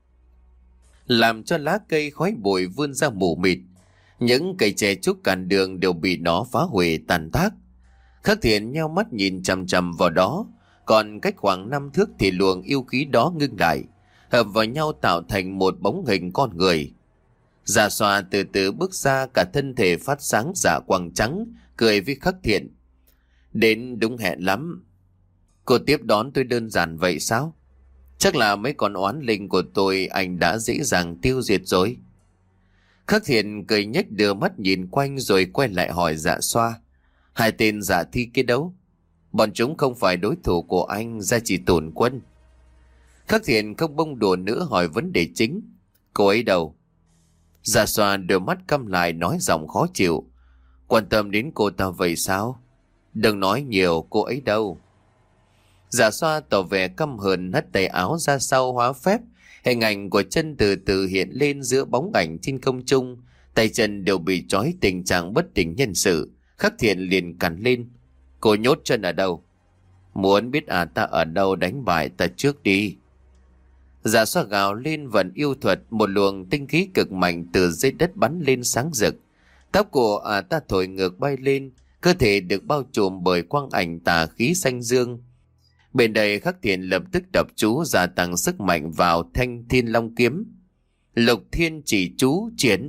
làm cho lá cây khói bụi vươn ra mù mịt. Những cây tre trúc cản đường đều bị nó phá hủy tàn tác. Khắc Thiện nheo mắt nhìn chằm chằm vào đó, còn cách khoảng năm thước thì luồng yêu khí đó ngưng lại, hợp vào nhau tạo thành một bóng hình con người. Dạ Xoa từ từ bước ra, cả thân thể phát sáng dạ quang trắng, cười với Khắc Thiện. Đến đúng hẹn lắm. Cô tiếp đón tôi đơn giản vậy sao? Chắc là mấy con oán linh của tôi anh đã dễ dàng tiêu diệt rồi. Khắc Thiện cười nhếch, đưa mắt nhìn quanh rồi quay lại hỏi Dạ Xoa. Hai tên Dạ Thi kia đâu? Bọn chúng không phải đối thủ của anh, Gia Chỉ Tổn Quân. Khắc Thiện không bông đùa nữa, hỏi vấn đề chính. Cô ấy đâu? Dạ Xoa đôi mắt căm lại, nói giọng khó chịu. Quan tâm đến cô ta vậy sao? Đừng nói nhiều, cô ấy đâu? Dạ Xoa tỏ vẻ căm hờn, hất tay áo ra sau hóa phép. Hình ảnh của chân từ từ hiện lên giữa bóng ảnh trên không trung, tay chân đều bị trói, tình trạng bất tỉnh nhân sự. Khắc Thiện liền cằn lên. Cô nhốt chân ở đâu? Muốn biết à ta ở đâu, đánh bại ta trước đi. Dạ Xoa gào lên vận yêu thuật, một luồng tinh khí cực mạnh từ dưới đất bắn lên sáng rực. Tóc của à ta thổi ngược bay lên, cơ thể được bao trùm bởi quang ảnh tà khí xanh dương. Bên đây Khắc Thiện lập tức đọc chú gia tăng sức mạnh vào thanh thiên long kiếm. Lục thiên chỉ chú chiến.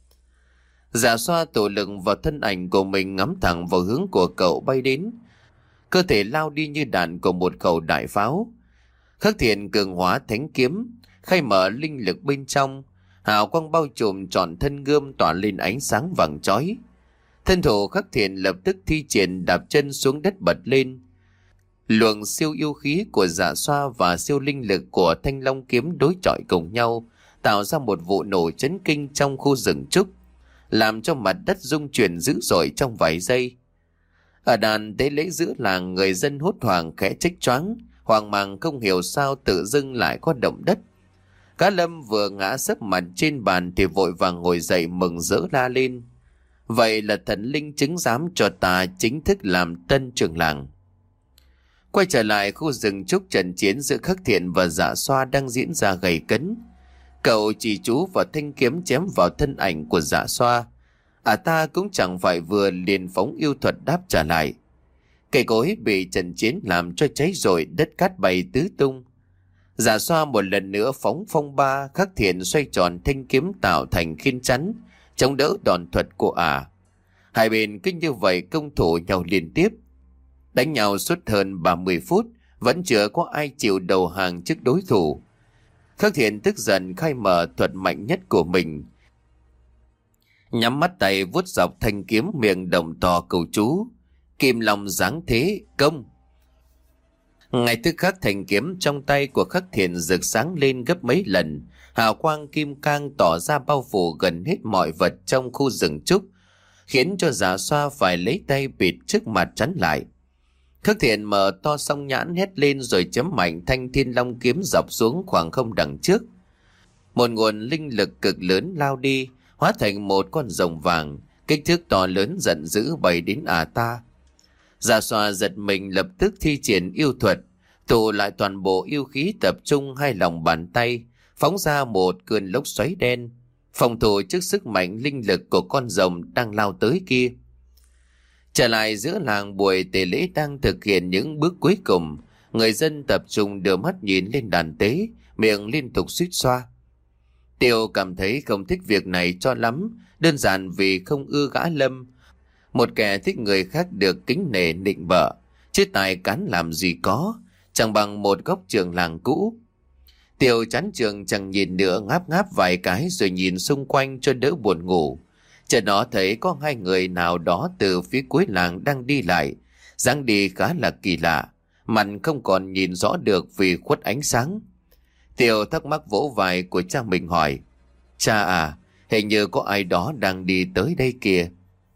Dạ Xoa tổ lực vào thân ảnh của mình, ngắm thẳng vào hướng của cậu bay đến. Cơ thể lao đi như đạn của một khẩu đại pháo. Khắc Thiện cường hóa thánh kiếm, khai mở linh lực bên trong. Hào quang bao trùm trọn thân gươm tỏa lên ánh sáng vàng chói. Thân thủ Khắc Thiện lập tức thi triển, đạp chân xuống đất bật lên. Luồng siêu yêu khí của Dạ Xoa và siêu linh lực của thanh long kiếm đối chọi cùng nhau, tạo ra một vụ nổ chấn kinh trong khu rừng trúc, làm cho mặt đất rung chuyển dữ dội trong vài giây. Ở đàn tế lễ giữa làng, người dân hốt hoảng khẽ trách choáng, hoang mang không hiểu sao tự dưng lại có động đất. Cá Lâm vừa ngã sấp mặt trên bàn thì vội vàng ngồi dậy mừng rỡ la lên. Vậy là thần linh chứng giám cho ta chính thức làm tân trưởng làng. Quay trở lại khu rừng trúc, trận chiến giữa Khắc Thiện và Dạ Xoa đang diễn ra gay cấn. Cậu chỉ chú vào thanh kiếm chém vào thân ảnh của Dạ Xoa. À ta cũng chẳng phải vừa liền phóng yêu thuật đáp trả lại. Cây cối bị trận chiến làm cho cháy rồi, đất cát bay tứ tung. Dạ Xoa một lần nữa phóng phong ba, Khắc Thiện xoay tròn thanh kiếm tạo thành khiên chắn, chống đỡ đòn thuật của ả. Hai bên cứ như vậy công thủ nhau liên tiếp. Đánh nhau suốt hơn ba mươi phút, vẫn chưa có ai chịu đầu hàng trước đối thủ. Khắc Thiện tức giận khai mở thuật mạnh nhất của mình. Nhắm mắt tay vuốt dọc thanh kiếm, miệng đồng to cầu chú. Kim long giáng thế, công. Ngay tức khắc thanh kiếm trong tay của Khắc Thiện rực sáng lên gấp mấy lần. Hào quang kim cang tỏ ra bao phủ gần hết mọi vật trong khu rừng trúc, khiến cho Dạ Xoa phải lấy tay bịt trước mặt chắn lại. Khắc Thiện mở to song nhãn hét lên rồi chấm mạnh thanh thiên long kiếm dọc xuống khoảng không đằng trước. Một nguồn linh lực cực lớn lao đi, hóa thành một con rồng vàng, kích thước to lớn giận dữ bay đến ả ta. Dạ Xoa giật mình, lập tức thi triển yêu thuật, tụ lại toàn bộ yêu khí tập trung hai lòng bàn tay, phóng ra một cơn lốc xoáy đen, phòng thủ trước sức mạnh linh lực của con rồng đang lao tới kia. Trở lại giữa làng, buổi tề lễ đang thực hiện những bước cuối cùng. Người dân tập trung đưa mắt nhìn lên đàn tế, miệng liên tục suýt xoa. Tiêu cảm thấy không thích việc này cho lắm, đơn giản vì không ưa gã Lâm, một kẻ thích người khác được kính nể nịnh bợ, chứ tài cán làm gì có, chẳng bằng một góc trường làng cũ. Tiêu chán trường chẳng nhìn nữa, ngáp ngáp vài cái rồi nhìn xung quanh cho đỡ buồn ngủ. Chợt nó thấy có hai người nào đó từ phía cuối làng đang đi lại, dáng đi khá là kỳ lạ, mặt không còn nhìn rõ được vì khuất ánh sáng. Tiêu thắc mắc vỗ vai của cha mình hỏi: "Cha à, hình như có ai đó đang đi tới đây kìa."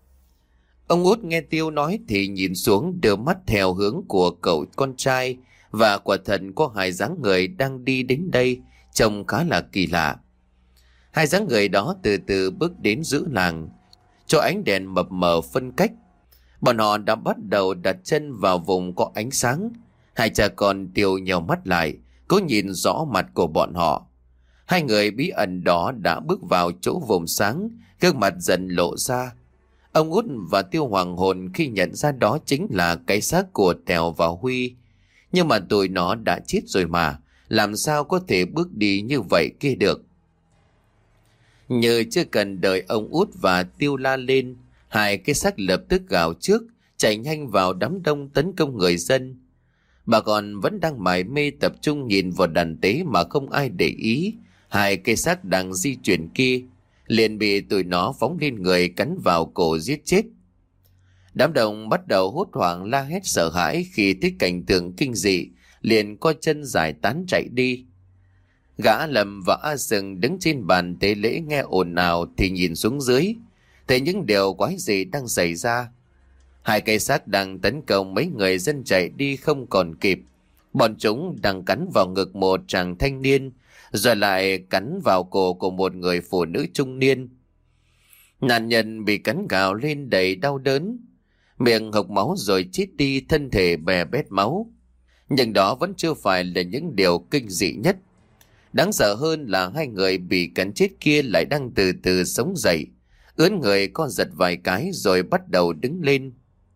Ông Út nghe Tiêu nói thì nhìn xuống, đưa mắt theo hướng của cậu con trai, và quả thật có hai dáng người đang đi đến đây, trông khá là kỳ lạ. Hai dáng người đó từ từ bước đến giữa làng, cho ánh đèn mập mờ phân cách. Bọn họ đã bắt đầu đặt chân vào vùng có ánh sáng. Hai cha con Tiêu nhèo mắt lại, cố nhìn rõ mặt của bọn họ. Hai người bí ẩn đó đã bước vào chỗ vùng sáng, gương mặt dần lộ ra. Ông Út và Tiêu hoàng hồn khi nhận ra đó chính là cái xác của Tèo và Huy. Nhưng mà tụi nó đã chết rồi mà, làm sao có thể bước đi như vậy kia được. Như chưa cần đợi ông Út và Tiêu la lên, hai cái xác lập tức gào trước, chạy nhanh vào đám đông tấn công người dân. Bà con vẫn đang mải mê tập trung nhìn vào đàn tế mà không ai để ý hai cây xác đang di chuyển kia, liền bị tụi nó phóng lên người, cắn vào cổ giết chết. Đám đông bắt đầu hốt hoảng la hét sợ hãi khi thấy cảnh tượng kinh dị, liền co chân giải tán chạy đi. Gã Lâm và A Sừng đứng trên bàn tế lễ nghe ồn ào thì nhìn xuống dưới, thấy những điều quái dị đang xảy ra. Hai cây xác đang tấn công mấy người dân chạy đi không còn kịp. Bọn chúng đang cắn vào ngực một chàng thanh niên, rồi lại cắn vào cổ của một người phụ nữ trung niên. Nạn nhân bị cắn gào lên đầy đau đớn, miệng hộc máu rồi chết đi, thân thể bè bét máu. Nhưng đó vẫn chưa phải là những điều kinh dị nhất. Đáng sợ hơn là hai người bị cắn chết kia lại đang từ từ sống dậy, ướn người co giật vài cái rồi bắt đầu đứng lên.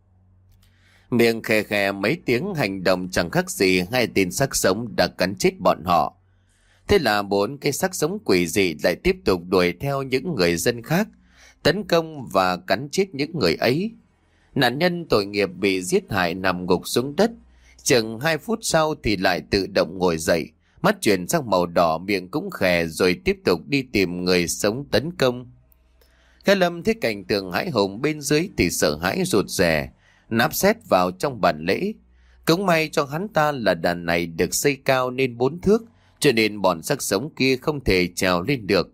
Miệng khè khè mấy tiếng, hành động chẳng khác gì hai tên xác sống đã cắn chết bọn họ. Thế là bốn cái xác sống quỷ dị lại tiếp tục đuổi theo những người dân khác, tấn công và cắn chết những người ấy. Nạn nhân tội nghiệp bị giết hại nằm gục xuống đất, chừng hai phút sau thì lại tự động ngồi dậy, mắt chuyển sang màu đỏ, miệng cũng khè, rồi tiếp tục đi tìm người sống tấn công. Gã Lâm thấy cảnh tượng hãi hùng bên dưới thì sợ hãi rụt rè, náp xét vào trong bàn lễ. Cũng may cho hắn ta là đàn này được xây cao nên bốn thước, cho nên bọn xác sống kia không thể trèo lên được.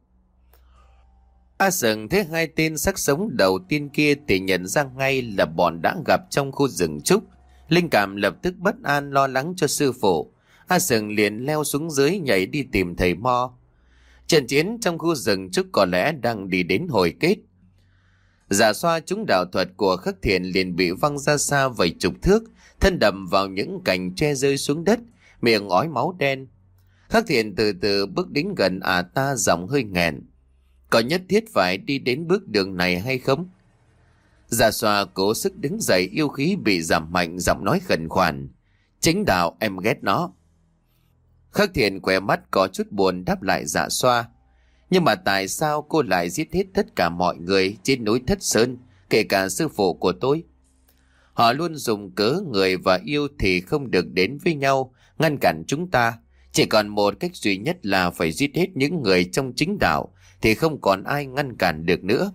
A Sừng thấy hai tên xác sống đầu tiên kia thì nhận ra ngay là bọn đã gặp trong khu rừng trúc. Linh cảm lập tức bất an lo lắng cho sư phụ. A Sừng liền leo xuống dưới nhảy đi tìm thầy Mo. Trận chiến trong khu rừng trúc có lẽ đang đi đến hồi kết. Giả xoa trúng đạo thuật của Khắc Thiện liền bị văng ra xa vài chục thước, thân đầm vào những cành tre rơi xuống đất, miệng ói máu đen. Khắc Thiện từ từ bước đến gần ả ta, giọng hơi nghẹn: "Có nhất thiết phải đi đến bước đường này hay không?" Giả xoa cố sức đứng dậy, yêu khí bị giảm mạnh, giọng nói khẩn khoản: "Chính đạo, em ghét nó." Khắc Thiện quẹ mắt có chút buồn đáp lại Dạ xoa: "Nhưng mà tại sao cô lại giết hết tất cả mọi người trên núi Thất Sơn, kể cả sư phụ của tôi? Họ luôn dùng cớ người và yêu thì không được đến với nhau, ngăn cản chúng ta. Chỉ còn một cách duy nhất là phải giết hết những người trong chính đạo, thì không còn ai ngăn cản được nữa."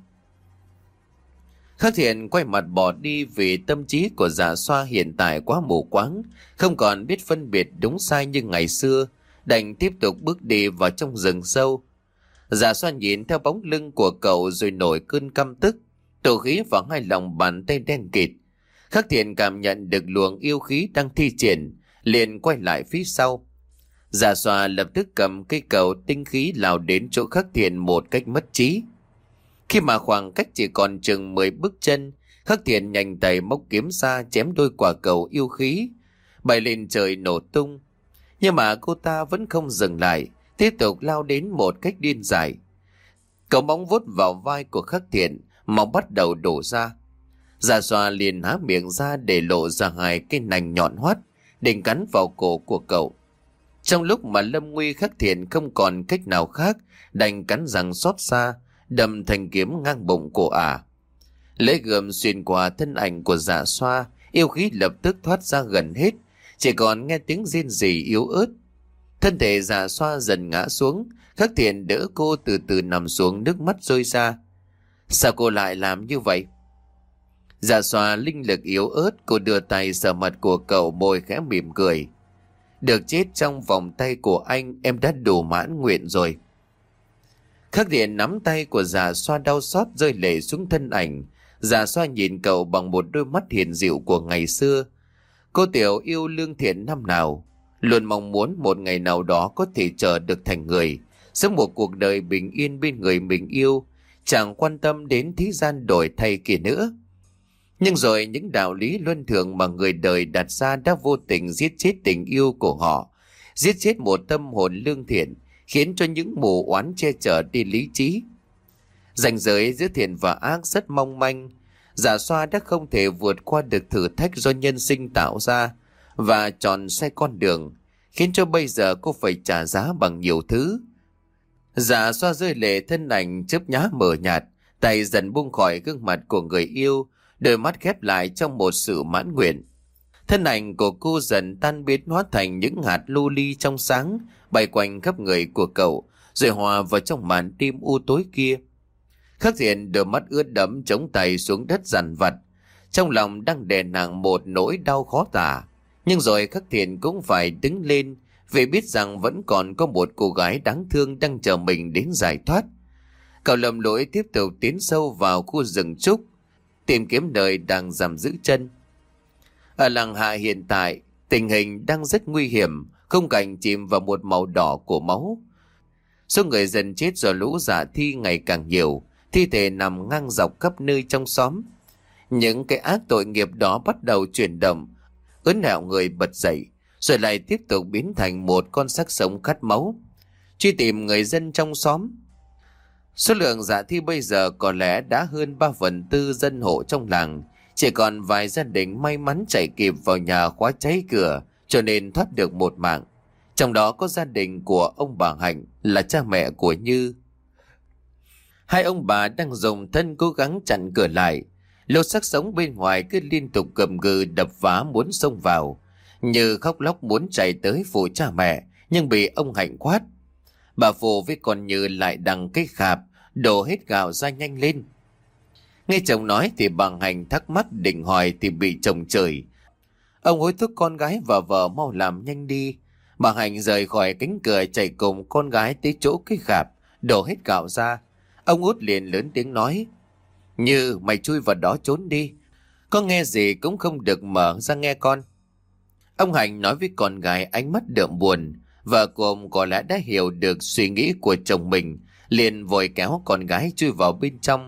Khắc Thiện quay mặt bỏ đi vì tâm trí của Dạ xoa hiện tại quá mù quáng, không còn biết phân biệt đúng sai như ngày xưa, đành tiếp tục bước đi vào trong rừng sâu. Dạ xoa nhìn theo bóng lưng của cậu rồi nổi cơn căm tức, tụ khí vào hai lòng bàn tay đen kịt. Khắc Thiện cảm nhận được luồng yêu khí đang thi triển, liền quay lại phía sau. Dạ xoa lập tức cầm cây cầu tinh khí lao đến chỗ Khắc Thiện một cách mất trí. Khi mà khoảng cách chỉ còn chừng mười bước chân, Khắc Thiện nhanh tay móc kiếm ra chém đôi quả cầu yêu khí, bay lên trời nổ tung. Nhưng mà cô ta vẫn không dừng lại, tiếp tục lao đến một cách điên dại. Cậu móng vuốt vào vai của Khắc Thiện, máu bắt đầu đổ ra. Dạ xoa liền há miệng ra để lộ ra hai cái nành nhọn hoắt, định cắn vào cổ của cậu. Trong lúc mà lâm nguy, Khắc Thiện không còn cách nào khác, đành cắn răng xót xa, đâm thanh kiếm ngang bụng của ả. Lưỡi gươm xuyên qua thân ảnh của Dạ xoa, yêu khí lập tức thoát ra gần hết, chỉ còn nghe tiếng rên rỉ yếu ớt. Thân thể Dạ xoa dần ngã xuống, Khắc Thiện đỡ cô từ từ nằm xuống, nước mắt rơi ra. "Sao cô lại làm như vậy?" Dạ xoa linh lực yếu ớt, cô đưa tay sờ mặt của cậu, môi khẽ mỉm cười. "Được chết trong vòng tay của anh, em đã đủ mãn nguyện rồi." Khắc Thiện nắm tay của Dạ xoa đau xót rơi lệ xuống thân ảnh. Dạ xoa nhìn cậu bằng một đôi mắt hiền dịu của ngày xưa. Cô tiểu yêu lương thiện năm nào, luôn mong muốn một ngày nào đó có thể trở được thành người, sống một cuộc đời bình yên bên người mình yêu, chẳng quan tâm đến thế gian đổi thay kia nữa. Nhưng rồi những đạo lý luân thường mà người đời đặt ra đã vô tình giết chết tình yêu của họ, giết chết một tâm hồn lương thiện, khiến cho những mù oán che chở đi lý trí. Ranh giới giữa thiện và ác rất mong manh. Dạ xoa đã không thể vượt qua được thử thách do nhân sinh tạo ra và chọn sai con đường, khiến cho bây giờ cô phải trả giá bằng nhiều thứ. Dạ xoa rơi lệ, thân ảnh chớp nhá mờ nhạt, tay dần buông khỏi gương mặt của người yêu, đôi mắt khép lại trong một sự mãn nguyện. Thân ảnh của cô dần tan biến, hóa thành những hạt lưu ly trong sáng, bay quanh khắp người của cậu, rồi hòa vào trong màn đêm u tối kia. Khắc Thiện đôi mắt ướt đẫm chống tay xuống đất dằn vặt, trong lòng đang đè nặng một nỗi đau khó tả. Nhưng rồi Khắc Thiện cũng phải đứng lên, vì biết rằng vẫn còn có một cô gái đáng thương đang chờ mình đến giải thoát. Cậu lầm lỗi tiếp tục tiến sâu vào khu rừng trúc, tìm kiếm đời đang giam giữ chân. Ở làng Hạ hiện tại, tình hình đang rất nguy hiểm, khung cảnh chìm vào một màu đỏ của máu. Số người dần chết do lũ giả thi ngày càng nhiều, thi thể nằm ngang dọc khắp nơi trong xóm. Những cái ác tội nghiệp đó bắt đầu chuyển động, ớn nẹo người bật dậy, rồi lại tiếp tục biến thành một con xác sống khát máu, truy tìm người dân trong xóm. Số lượng giả thi bây giờ có lẽ đã hơn ba phần tư dân hộ trong làng, chỉ còn vài gia đình may mắn chạy kịp vào nhà khóa cháy cửa, cho nên thoát được một mạng. Trong đó có gia đình của ông bà Hạnh, là cha mẹ của Như. Hai ông bà đang dùng thân cố gắng chặn cửa lại. Lô xác sống bên ngoài cứ liên tục gầm gừ đập phá muốn xông vào. Như khóc lóc muốn chạy tới phụ cha mẹ, nhưng bị ông Hạnh quát. Bà phụ với con Như lại đằng cái khạp, đổ hết gạo ra nhanh lên. Nghe chồng nói thì bà Hạnh thắc mắc định hỏi thì bị chồng chửi. Ông hối thúc con gái và vợ mau làm nhanh đi. Bà Hạnh rời khỏi cánh cửa chạy cùng con gái tới chỗ cái khạp, đổ hết gạo ra. Ông út liền lớn tiếng nói: Như, mày chui vào đó trốn đi, có nghe gì cũng không được mở ra nghe con. Ông Hạnh nói với con gái ánh mắt đượm buồn. Vợ của ông có lẽ đã hiểu được suy nghĩ của chồng mình, liền vội kéo con gái chui vào bên trong.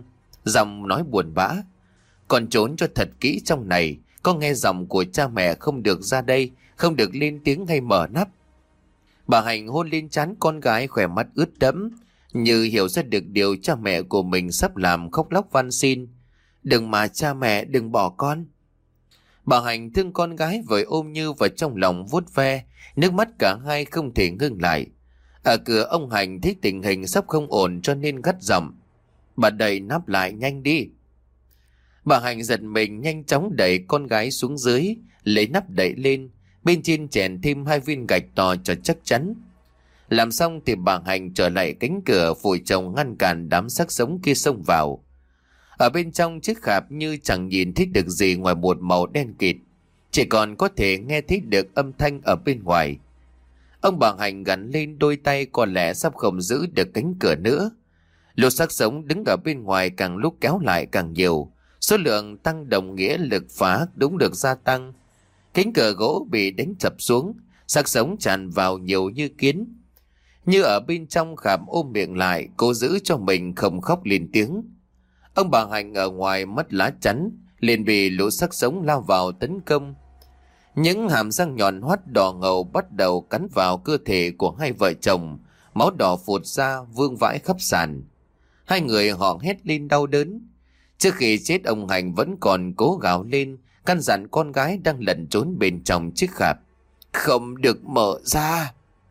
Giọng nói buồn bã. Con trốn cho thật kỹ trong này, có nghe giọng của cha mẹ không được ra đây, không được lên tiếng hay mở nắp. Bà Hạnh hôn lên trán con gái, khỏe mắt ướt đẫm, như hiểu ra được điều cha mẹ của mình sắp làm, khóc lóc van xin. Đừng mà cha mẹ, đừng bỏ con. Bà Hạnh thương con gái vội ôm Như vào trong lòng vuốt ve, nước mắt cả hai không thể ngưng lại. Ở cửa ông Hạnh thấy tình hình sắp không ổn cho nên gắt giọng. Bà đẩy nắp lại nhanh đi. Bà Hạnh giật mình nhanh chóng đẩy con gái xuống dưới, lấy nắp đậy lên, bên trên chèn thêm hai viên gạch to cho chắc chắn. Làm xong thì bà Hạnh trở lại cánh cửa, vội chồng ngăn cản đám xác sống kia xông vào. Ở bên trong chiếc khạp Như chẳng nhìn thấy được gì ngoài một màu đen kịt, chỉ còn có thể nghe thấy được âm thanh ở bên ngoài. Ông bà Hạnh gắn lên đôi tay, có lẽ sắp không giữ được cánh cửa nữa. Lũ xác sống đứng ở bên ngoài càng lúc kéo lại càng nhiều, số lượng tăng đồng nghĩa lực phá đúng được gia tăng. Cánh cửa gỗ bị đánh sập xuống, xác sống tràn vào nhiều như kiến. Như ở bên trong khạp ôm miệng lại, cố giữ cho mình không khóc lên tiếng. Ông bà Hạnh ở ngoài mất lá chắn, liền bị lũ xác sống lao vào tấn công. Những hàm răng nhọn hoắt đỏ ngầu bắt đầu cắn vào cơ thể của hai vợ chồng, máu đỏ phụt ra vương vãi khắp sàn. Hai người họ hét lên đau đớn. Trước khi chết, ông Hạnh vẫn còn cố gào lên, căn dặn con gái đang lẩn trốn bên trong chiếc khạp. Không được mở ra.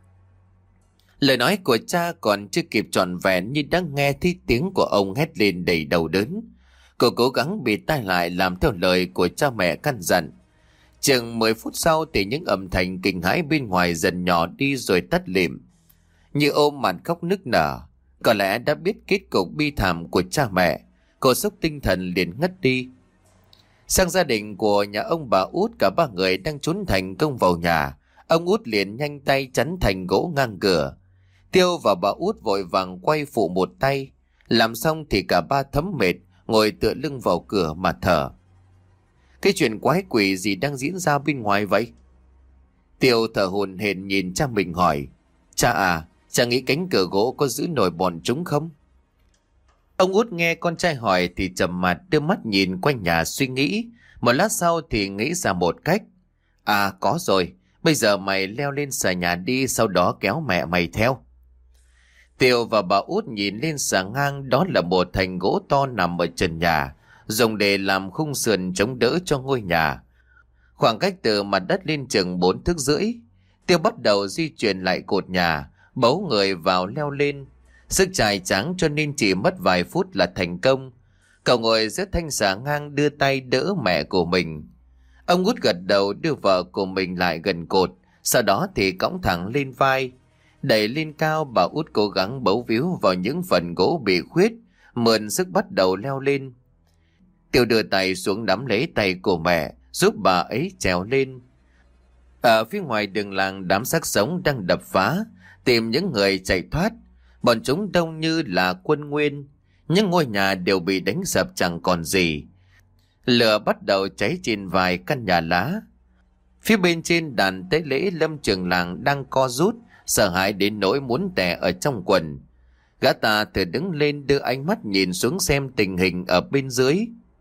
Lời nói của cha còn chưa kịp trọn vẹn như đã nghe thấy tiếng của ông hét lên đầy đau đớn. Cô cố gắng bịt tai lại làm theo lời của cha mẹ căn dặn. Chừng mười phút sau thì những âm thanh kinh hãi bên ngoài dần nhỏ đi rồi tắt lịm. Như ôm mặt khóc nức nở, có lẽ đã biết kết cục bi thảm của cha mẹ, cô sốc tinh thần liền ngất đi. Sang gia đình của nhà ông bà Út, cả ba người đang trốn thành công vào nhà. Ông Út liền nhanh tay chắn thành gỗ ngang cửa. Tiêu và bà Út vội vàng quay phụ một tay. Làm xong thì cả ba thấm mệt, ngồi tựa lưng vào cửa mà thở. Cái chuyện quái quỷ gì đang diễn ra bên ngoài vậy? Tiêu thở hổn hển nhìn cha mình hỏi. Cha à, cha nghĩ cánh cửa gỗ có giữ nổi bọn chúng không? Ông Út nghe con trai hỏi thì trầm mặt đưa mắt nhìn quanh nhà suy nghĩ. Một lát sau thì nghĩ ra một cách. À có rồi, bây giờ mày leo lên xà nhà đi, sau đó kéo mẹ mày theo. Tiêu và bà Út nhìn lên xà ngang, đó là một thành gỗ to nằm ở trần nhà, dùng để làm khung sườn chống đỡ cho ngôi nhà. Khoảng cách từ mặt đất lên chừng bốn thước rưỡi. Tiêu bắt đầu di chuyển lại cột nhà, bấu người vào leo lên. Sức chài tráng cho nên chỉ mất vài phút là thành công. Cậu ngồi giữa thanh xà ngang, đưa tay đỡ mẹ của mình. Ông Út gật đầu đưa vợ của mình lại gần cột, sau đó thì cõng thẳng lên vai. Đẩy lên cao, bà Út cố gắng bấu víu vào những phần gỗ bị khuyết, mượn sức bắt đầu leo lên. Tiêu đưa tay xuống nắm lấy tay của mẹ, giúp bà ấy trèo lên. Ở phía ngoài đường làng, đám xác sống đang đập phá, tìm những người chạy thoát. Bọn chúng đông như là quân nguyên, những ngôi nhà đều bị đánh sập chẳng còn gì. Lửa bắt đầu cháy trên vài căn nhà lá. Phía bên trên đàn tế lễ, Lâm trưởng làng đang co rút, sợ hãi đến nỗi muốn tè ở trong quần. Gã ta thử đứng lên, đưa ánh mắt nhìn xuống xem tình hình ở bên dưới.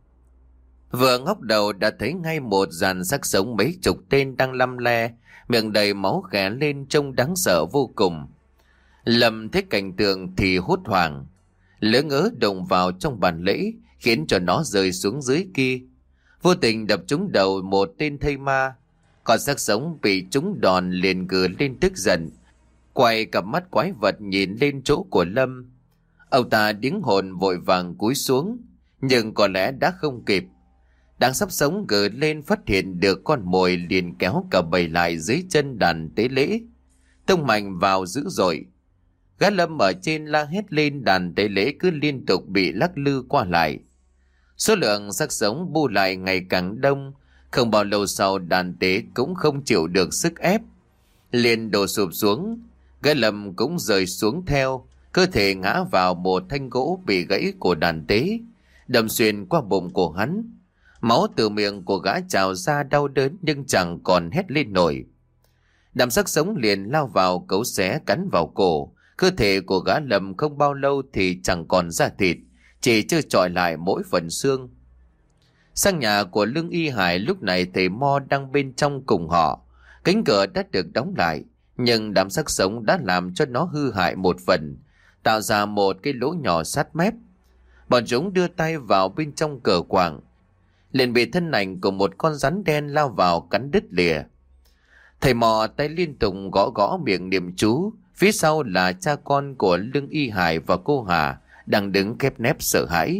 Vừa ngóc đầu đã thấy ngay một dàn xác sống mấy chục tên đang lăm le, miệng đầy máu ghé lên trông đáng sợ vô cùng. Lâm thấy cảnh tượng thì hốt hoảng, lỡ ngớ đồng vào trong bàn lễ, khiến cho nó rơi xuống dưới kia. Vô tình đập trúng đầu một tên thây ma. Còn xác sống bị trúng đòn liền gừ lên tức giận, quay cặp mắt quái vật nhìn lên chỗ của Lâm. Ông ta điếng hồn vội vàng cúi xuống, nhưng có lẽ đã không kịp. Đang sắp sống gừ lên phát hiện được con mồi, liền kéo cả bầy lại dưới chân đàn tế lễ, tông mạnh vào dữ dội. Gã Lâm ở trên la hét lên, đàn tế lễ cứ liên tục bị lắc lư qua lại. Số lượng xác sống bu lại ngày càng đông. Không bao lâu sau, đàn tế cũng không chịu được sức ép, liền đổ sụp xuống. Gã Lâm cũng rơi xuống theo, cơ thể ngã vào một thanh gỗ bị gãy của đàn tế, đâm xuyên qua bụng của hắn. Máu từ miệng của gã trào ra đau đớn nhưng chẳng còn hét lên nổi. Đám xác sống liền lao vào cấu xé cắn vào cổ. Cơ thể của gã Lâm không bao lâu thì chẳng còn da thịt, chỉ chưa chọi lại mỗi phần xương. Sang nhà của Lương Y Hải, lúc này thầy Mo đang bên trong cùng họ. Cánh cửa đã được đóng lại, nhưng đám xác sống đã làm cho nó hư hại một phần, tạo ra một cái lỗ nhỏ sát mép. Bọn chúng đưa tay vào bên trong cửa quảng, liền bị thân ảnh của một con rắn đen lao vào cắn đứt lìa. Thầy Mò tay liên tục gõ gõ miệng niệm chú, phía sau là cha con của Lương Y Hải và cô Hà đang đứng khép nép sợ hãi.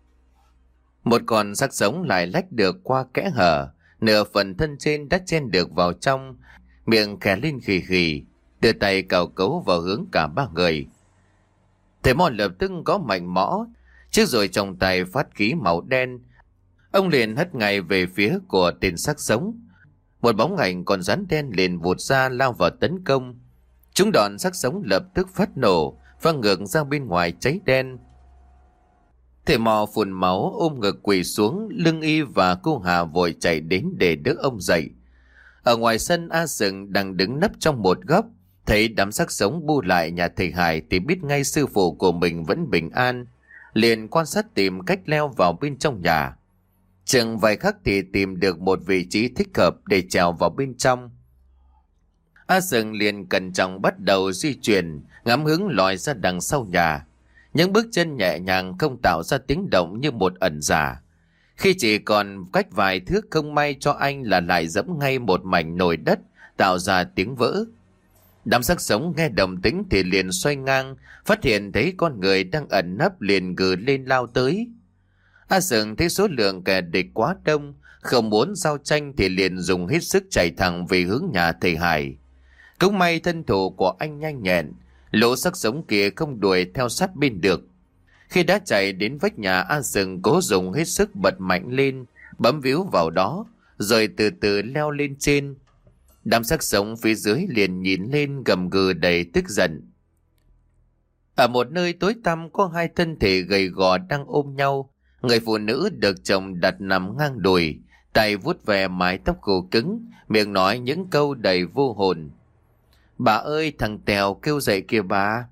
Một con xác sống lại lách được qua kẽ hở, nửa phần thân trên đã chen được vào trong, miệng khẽ lên khì khì, đưa tay cào cấu vào hướng cả ba người. Thầy Mò lập tức có mạnh mõ, trước rồi trong tay phát khí màu đen, ông liền hất ngay về phía của tên xác sống. Một bóng ảnh con rắn đen liền vụt ra lao vào tấn công. Chúng đòn xác sống lập tức phát nổ, văng ngược ra bên ngoài cháy đen. Thầy Mò phun máu ôm ngực quỳ xuống, Lương Y và cô Hà vội chạy đến để đỡ ông dậy. Ở ngoài sân, A Sừng đang đứng nấp trong một góc, thấy đám xác sống bu lại nhà thầy Hải thì biết ngay sư phụ của mình vẫn bình an, liền quan sát tìm cách leo vào bên trong nhà. Chừng vài khắc thì tìm được một vị trí thích hợp để trèo vào bên trong. A Sừng liền cẩn trọng bắt đầu di chuyển, ngắm hướng lòi ra đằng sau nhà. Những bước chân nhẹ nhàng không tạo ra tiếng động như một ẩn giả. Khi chỉ còn cách vài thước, không may cho anh là lại dẫm ngay một mảnh nồi đất, tạo ra tiếng vỡ. Đám xác sống nghe động tĩnh thì liền xoay ngang, phát hiện thấy con người đang ẩn nấp liền gừ lên lao tới. A Sừng thấy số lượng kẻ địch quá đông, không muốn giao tranh thì liền dùng hết sức chạy thẳng về hướng nhà thầy Hải. Cũng may thân thủ của anh nhanh nhẹn, lũ xác sống kia không đuổi theo sát bên được. Khi đã chạy đến vách nhà, A Sừng cố dùng hết sức bật mạnh lên, bấm víu vào đó, rồi từ từ leo lên trên. Đám xác sống phía dưới liền nhìn lên gầm gừ đầy tức giận. Ở một nơi tối tăm có hai thân thể gầy gò đang ôm nhau. Người phụ nữ được chồng đặt nằm ngang đùi, tay vuốt ve mái tóc gồ cứng, miệng nói những câu đầy vô hồn. Bà ơi, thằng Tèo kêu dậy kìa bà.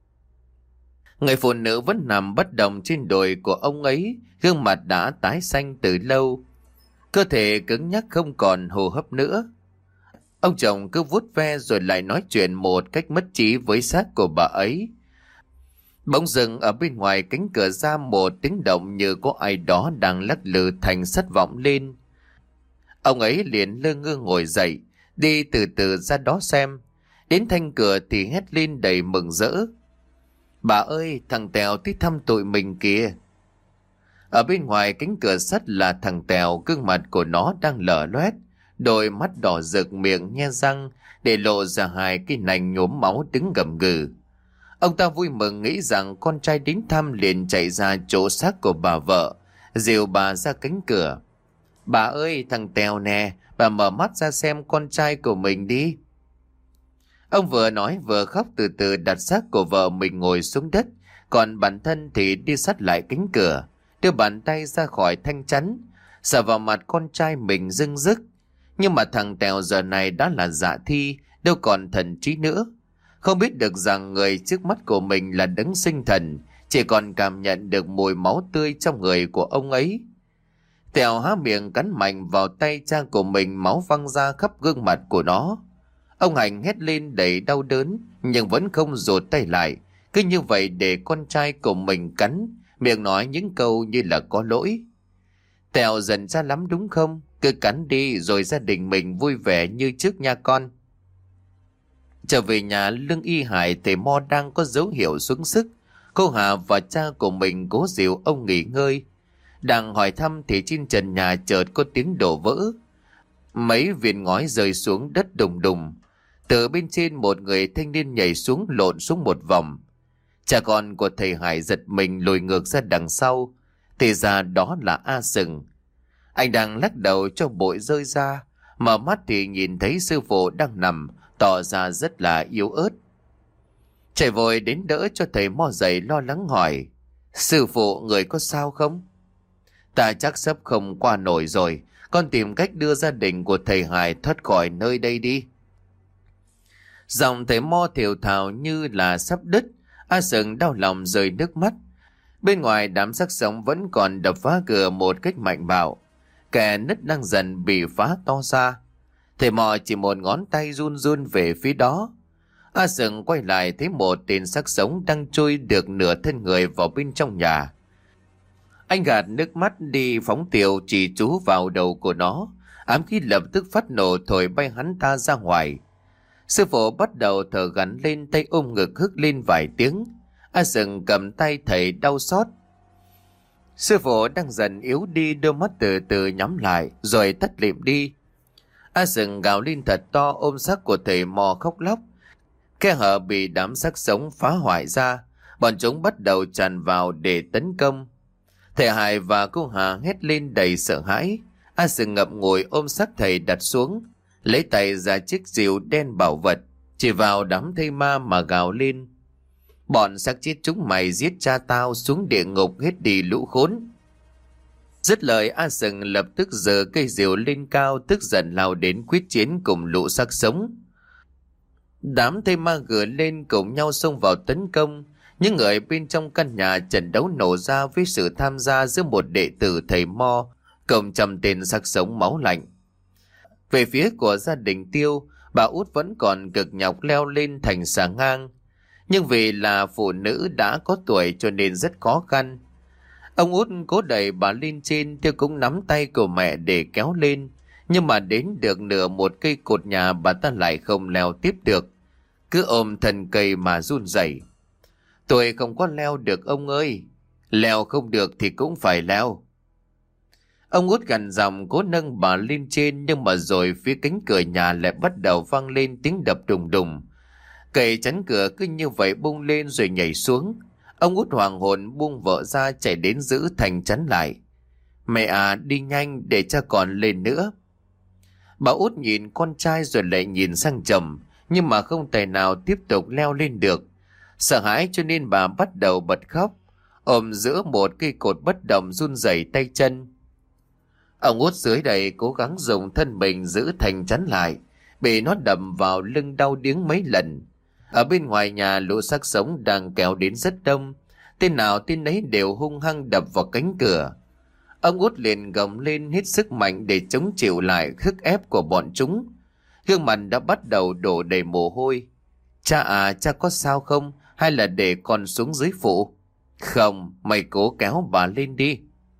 Người phụ nữ vẫn nằm bất động trên đùi của ông ấy, gương mặt đã tái xanh từ lâu, cơ thể cứng nhắc không còn hô hấp nữa. Ông chồng cứ vuốt ve rồi lại nói chuyện một cách mất trí với xác của bà ấy. Bỗng dưng ở bên ngoài cánh cửa ra một tiếng động như có ai đó đang lắc lư thành sắt vọng lên. Ông ấy liền lơ ngơ ngồi dậy, đi từ từ ra đó xem. Đến thanh cửa thì hét lên đầy mừng rỡ. Bà ơi, thằng Tèo tới thăm tụi mình kìa. Ở bên ngoài cánh cửa sắt là thằng Tèo, gương mặt của nó đang lở loét, đôi mắt đỏ rực, miệng nhe răng để lộ ra hai cái nành nhuốm máu đứng gầm gừ. Ông ta vui mừng nghĩ rằng con trai đến thăm, liền chạy ra chỗ xác của bà vợ, dìu bà ra cánh cửa. Bà ơi, thằng Tèo nè, bà mở mắt ra xem con trai của mình đi. Ông vừa nói vừa khóc, từ từ đặt xác của vợ mình ngồi xuống đất, còn bản thân thì đi sát lại cánh cửa, đưa bàn tay ra khỏi thanh chắn, sờ vào mặt con trai mình rưng rức. Nhưng mà thằng Tèo giờ này đã là dạ thi, đâu còn thần trí nữa. Không biết được rằng người trước mắt của mình là đấng sinh thần, chỉ còn cảm nhận được mùi máu tươi trong người của ông ấy. Tèo há miệng cắn mạnh vào tay cha của mình, máu văng ra khắp gương mặt của nó. Ông Hành hét lên đầy đau đớn, nhưng vẫn không rụt tay lại, cứ như vậy để con trai của mình cắn, miệng nói những câu như là có lỗi. Tèo dần ra lắm đúng không? Cứ cắn đi rồi gia đình mình vui vẻ như trước nha con. Trở về nhà Lương Y Hải, thầy Mo đang có dấu hiệu xuống sức. Cô Hà và cha của mình cố dìu ông nghỉ ngơi. Đang hỏi thăm thì trên trần nhà chợt có tiếng đổ vỡ. Mấy viên ngói rơi xuống đất đùng đùng. Từ bên trên một người thanh niên nhảy xuống, lộn xuống một vòng. Cha con của thầy Hải giật mình lùi ngược ra đằng sau. Thì ra đó là A Sừng. Anh đang lắc đầu cho bụi rơi ra, mở mắt thì nhìn thấy sư phụ đang nằm, tỏ ra rất là yếu ớt. Chạy vội đến đỡ cho thầy Mo dậy, lo lắng hỏi: Sư phụ, người có sao không? Ta chắc sắp không qua nổi rồi, con tìm cách đưa gia đình của thầy Hải thoát khỏi nơi đây đi. Giọng thầy Mo thều thào như là sắp đứt. A Sừng đau lòng rơi nước mắt. Bên ngoài đám xác sống vẫn còn đập phá cửa một cách mạnh bạo. Kẻ nứt đang dần bị phá to ra. Thầy mò chỉ một ngón tay run run về phía đó. A Sừng quay lại thấy một tên xác sống đang trôi được nửa thân người vào bên trong nhà. Anh gạt nước mắt đi phóng tiểu chỉ chú vào đầu của nó. Ám khí lập tức phát nổ thổi bay hắn ta ra ngoài. Sư phụ bắt đầu thở gắn lên, tay ôm ngực hức lên vài tiếng. A Sừng cầm tay thầy đau xót. Sư phụ đang dần yếu đi, đôi mắt từ từ nhắm lại rồi tắt lịm đi. A Sừng gào lên thật to ôm xác của thầy mò khóc lóc. Khe hở bị đám xác sống phá hoại ra, bọn chúng bắt đầu tràn vào để tấn công. Thầy Hải và cô Hà hét lên đầy sợ hãi. A Sừng ngậm ngùi ôm xác thầy đặt xuống, lấy tay ra chiếc rìu đen bảo vật, chỉ vào đám thây ma mà gào lên: bọn xác chết chúng mày giết cha tao, xuống địa ngục hết đi lũ khốn. Dứt lời, A Sừng lập tức giơ cây rìu lên cao, tức giận lao đến quyết chiến cùng lũ xác sống. Đám thây ma gửa lên cùng nhau xông vào tấn công. Những người bên trong căn nhà trận đấu nổ ra với sự tham gia giữa một đệ tử thầy Mo cộng trăm tên xác sống máu lạnh. Về phía của gia đình Tiêu, bà Út vẫn còn cực nhọc leo lên thành xà ngang, nhưng vì là phụ nữ đã có tuổi cho nên rất khó khăn. Ông Út cố đẩy bà lên trên, Tiêu cũng nắm tay của mẹ để kéo lên, nhưng mà đến được nửa một cây cột nhà bà ta lại không leo tiếp được, cứ ôm thân cây mà run rẩy. Tôi không có leo được ông ơi, leo không được thì cũng phải leo. Ông Út gằn giọng cố nâng bà lên trên, nhưng mà rồi phía cánh cửa nhà lại bắt đầu vang lên tiếng đập đùng đùng. Cậy chắn cửa cứ như vậy bung lên rồi nhảy xuống. Ông Út hoàng hồn buông vợ ra chạy đến giữ thành chắn lại. Mẹ à, đi nhanh để cha còn lên nữa. Bà Út nhìn con trai rồi lại nhìn sang chồng, nhưng mà không tài nào tiếp tục leo lên được. Sợ hãi cho nên bà bắt đầu bật khóc, ôm giữa một cây cột bất động run rẩy tay chân. Ông Út dưới đây cố gắng dùng thân mình giữ thành chắn lại, bị nó đập vào lưng đau điếng mấy lần. Ở bên ngoài nhà lũ xác sống đang kéo đến rất đông, tên nào tên ấy đều hung hăng đập vào cánh cửa. Ông Út liền gầm lên hết sức mạnh để chống chịu lại sức ép của bọn chúng. Gương mặt đã bắt đầu đổ đầy mồ hôi. Cha à, cha có sao không? Hay là để con xuống dưới phụ? Không, mày cố kéo bà lên đi.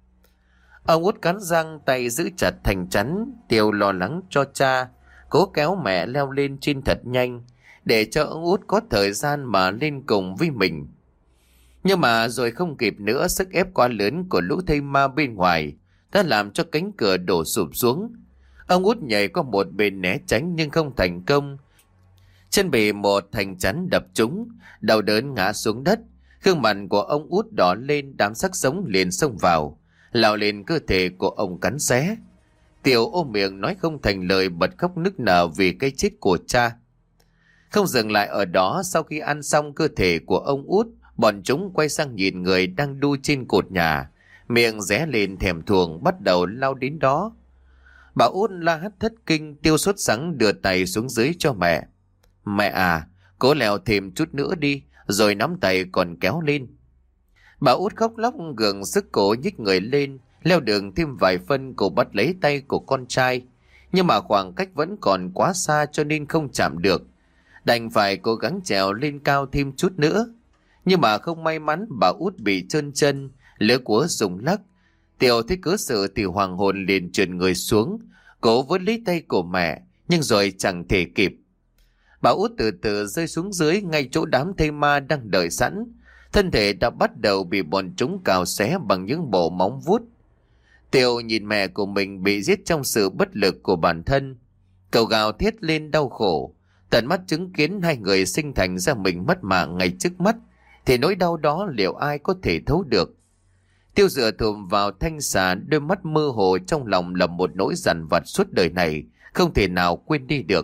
Ông Út cắn răng, tay giữ chặt thành chắn. Tiêu lo lắng cho cha, cố kéo mẹ leo lên trên thật nhanh, để cho ông Út có thời gian mà lên cùng với mình. Nhưng mà rồi không kịp nữa, sức ép quá lớn của lũ thây ma bên ngoài đã làm cho cánh cửa đổ sụp xuống. Ông Út nhảy qua một bên né tránh nhưng không thành công. Chân bị một thành chắn đập trúng, đau đớn ngã xuống đất. Gương mặt của ông Út đỏ lên, đám xác sống liền xông vào, lao lên cơ thể của ông cắn xé. Tiểu ôm miệng nói không thành lời, bật khóc nức nở vì cái chết của cha. Không dừng lại ở đó, sau khi ăn xong cơ thể của ông Út, bọn chúng quay sang nhìn người đang đu trên cột nhà, miệng ré lên thèm thuồng bắt đầu lao đến đó. Bà Út la hét thất kinh. Tiêu sốt sắng đưa tay xuống dưới cho mẹ. Mẹ à, cố leo thêm chút nữa đi, rồi nắm tay còn kéo lên. Bà Út khóc lóc gượng sức cổ nhích người lên, leo đường thêm vài phân. Cô bắt lấy tay của con trai, nhưng mà khoảng cách vẫn còn quá xa cho nên không chạm được, đành phải cố gắng trèo lên cao thêm chút nữa. Nhưng mà không may mắn, bà Út bị trơn chân, lưỡi của rung lắc. Tiểu thấy cớ sự thì hoàng hồn liền trườn người xuống, cố với lấy tay của mẹ, nhưng rồi chẳng thể kịp. Bà Út từ từ rơi xuống dưới, ngay chỗ đám thây ma đang đợi sẵn. Thân thể đã bắt đầu bị bọn chúng cào xé bằng những bộ móng vuốt. Tiểu nhìn mẹ của mình bị giết trong sự bất lực của bản thân, cậu gào thét lên đau khổ. Tận mắt chứng kiến hai người sinh thành ra mình mất mạng ngay trước mắt, thì nỗi đau đó liệu ai có thể thấu được. Tiêu dựa thùm vào thanh xà, đôi mắt mơ hồ, trong lòng là một nỗi dằn vặt suốt đời này, không thể nào quên đi được.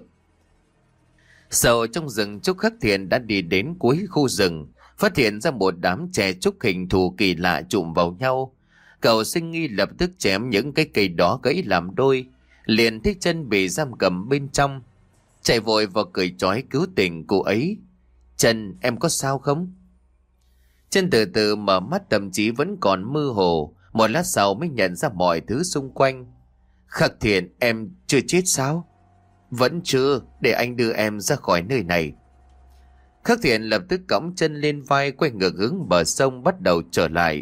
Sầu trong rừng trúc khắc thiện đã đi đến cuối khu rừng, phát hiện ra một đám tre trúc hình thù kỳ lạ chụm vào nhau. Cậu sinh nghi lập tức chém những cái cây đó gãy làm đôi, liền thấy chân bị giam cầm bên trong, chạy vội vào cởi trói cứu tình cô ấy. Trần, em có sao không? Chân từ từ mở mắt, thậm chí vẫn còn mơ hồ, một lát sau mới nhận ra mọi thứ xung quanh. Khắc Thiện, em chưa chết sao? Vẫn chưa, để anh đưa em ra khỏi nơi này. Khắc Thiện lập tức cõng chân lên vai, quay ngược hướng bờ sông bắt đầu trở lại.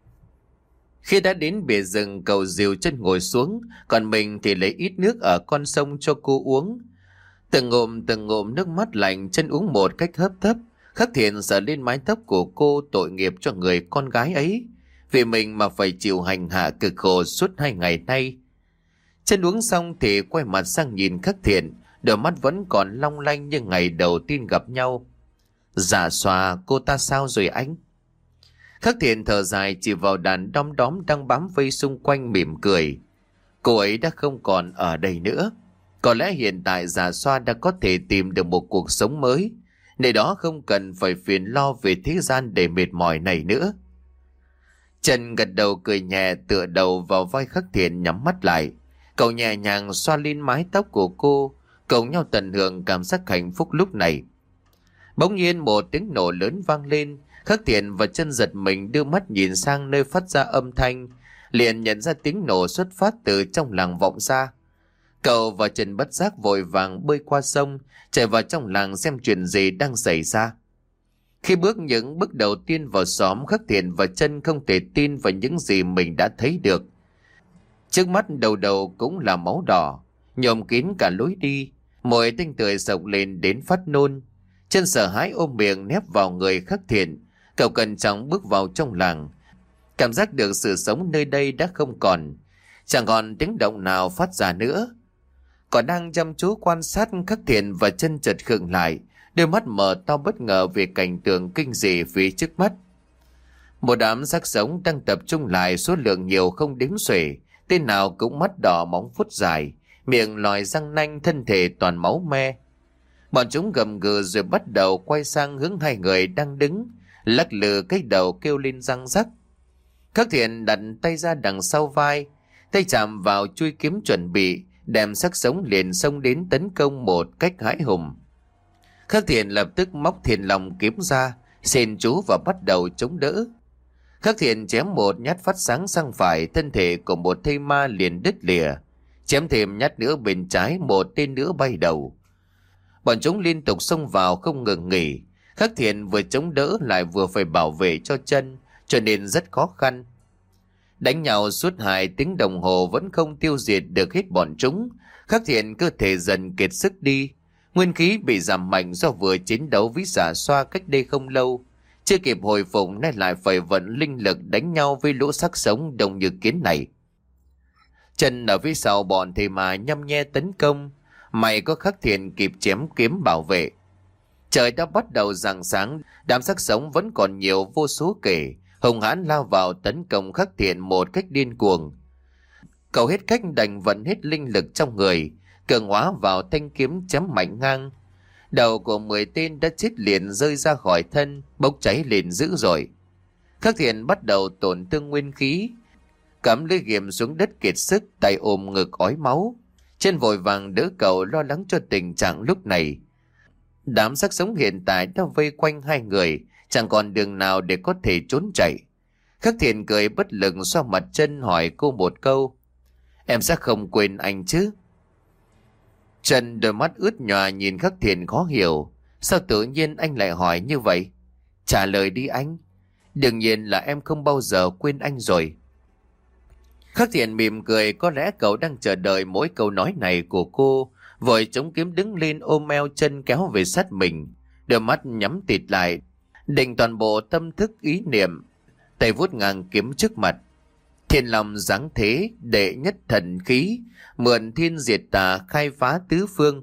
Khi đã đến bìa rừng, cậu dìu chân ngồi xuống, còn mình thì lấy ít nước ở con sông cho cô uống. Từng ngụm từng ngụm nước mắt lạnh, chân uống một cách hấp tấp. Khắc Thiện sờ lên mái tóc của cô, tội nghiệp cho người con gái ấy, vì mình mà phải chịu hành hạ cực khổ suốt hai ngày nay. Chân uống xong thì quay mặt sang nhìn Khắc Thiện, đôi mắt vẫn còn long lanh như ngày đầu tiên gặp nhau. Dạ Xoa, cô ta sao rồi anh? Khắc Thiện thở dài chỉ vào đàn đom đóm đang bám vây xung quanh, mỉm cười. Cô ấy đã không còn ở đây nữa. Có lẽ hiện tại Dạ Xoa đã có thể tìm được một cuộc sống mới, nơi đó không cần phải phiền lo về thế gian để mệt mỏi này nữa. Trần gật đầu cười nhẹ, tựa đầu vào vai Khắc Thiện, nhắm mắt lại. Cậu nhẹ nhàng xoa lên mái tóc của cô, cùng nhau tận hưởng cảm giác hạnh phúc lúc này. Bỗng nhiên một tiếng nổ lớn vang lên. Khắc Thiện và Trân giật mình đưa mắt nhìn sang nơi phát ra âm thanh, liền nhận ra tiếng nổ xuất phát từ trong làng vọng ra. Cậu và Trần bất giác vội vàng bơi qua sông, chạy vào trong làng xem chuyện gì đang xảy ra. Khi bước những bước đầu tiên vào xóm, Khắc Thiện và Trân không thể tin vào những gì mình đã thấy được. Trước mắt đầu đầu cũng là máu đỏ, nhòm kín cả lối đi, mùi tinh tươi sộc lên đến phát nôn. Trân sợ hãi ôm miệng nép vào người Khắc Thiện. Cậu cẩn trọng bước vào trong làng, cảm giác được sự sống nơi đây đã không còn, chẳng còn tiếng động nào phát ra nữa. Còn đang chăm chú quan sát, Khắc Thiện và Trân chợt khựng lại, đôi mắt mở to bất ngờ về cảnh tượng kinh dị phía trước mắt. Một đám xác sống đang tập trung lại, số lượng nhiều không đếm xuể, tên nào cũng mắt đỏ, móng vuốt dài, miệng lòi răng nanh, thân thể toàn máu me. Bọn chúng gầm gừ rồi bắt đầu quay sang hướng hai người đang đứng, lắc lư cái đầu kêu lên răng rắc. Khắc Thiện đặt tay ra đằng sau vai, tay chạm vào chuôi kiếm chuẩn bị, đem xác sống liền xông đến tấn công một cách hãi hùng. Khắc Thiện lập tức móc Thiên Long kiếm ra, xin chú và bắt đầu chống đỡ. Khắc Thiện chém một nhát phát sáng sang phải, thân thể của một thây ma liền đứt lìa. Chém thêm nhát nữa bên trái, một tên nữa bay đầu. Bọn chúng liên tục xông vào không ngừng nghỉ. Khắc Thiện vừa chống đỡ lại vừa phải bảo vệ cho Chân, cho nên rất khó khăn. Đánh nhau suốt hai tiếng đồng hồ vẫn không tiêu diệt được hết bọn chúng. Khắc Thiện cơ thể dần kiệt sức đi, nguyên khí bị giảm mạnh do vừa chiến đấu với Dạ Xoa cách đây không lâu. Chưa kịp hồi phục nay lại phải vận linh lực đánh nhau với lũ xác sống đông như kiến này. Chân ở phía sau bọn thì mà nhăm nhe tấn công, may có Khắc Thiện kịp chém kiếm bảo vệ. Trời đã bắt đầu rạng sáng, đám xác sống vẫn còn nhiều vô số kể, hùng hãn lao vào tấn công Khắc Thiện một cách điên cuồng. Cậu hết cách đành vận hết linh lực trong người, cường hóa vào thanh kiếm chém mạnh ngang. Đầu của mười tên đã chết liền rơi ra khỏi thân, bốc cháy lên dữ dội. Khắc Thiện bắt đầu tổn thương nguyên khí, cắm lưỡi ghìm xuống đất kiệt sức, tay ôm ngực ói máu. Chân vội vàng đỡ cậu, lo lắng cho tình trạng lúc này. Đám xác sống hiện tại đã vây quanh hai người, chẳng còn đường nào để có thể trốn chạy. Khắc Thiện cười bất lực xoa mặt Chân, hỏi cô một câu: "Em sẽ không quên anh chứ?" Trần đôi mắt ướt nhòa nhìn Khắc Thiện khó hiểu. Sao tự nhiên anh lại hỏi như vậy? Trả lời đi anh. Đương nhiên là em không bao giờ quên anh rồi. Khắc Thiện mỉm cười, có lẽ cậu đang chờ đợi mỗi câu nói này của cô, vội chống kiếm đứng lên ôm eo Chân kéo về sát mình, đôi mắt nhắm tịt lại, định toàn bộ tâm thức ý niệm, tay vuốt ngang kiếm trước mặt. Thiên Long giáng thế, đệ nhất thần khí, mượn thiên diệt tà, khai phá tứ phương.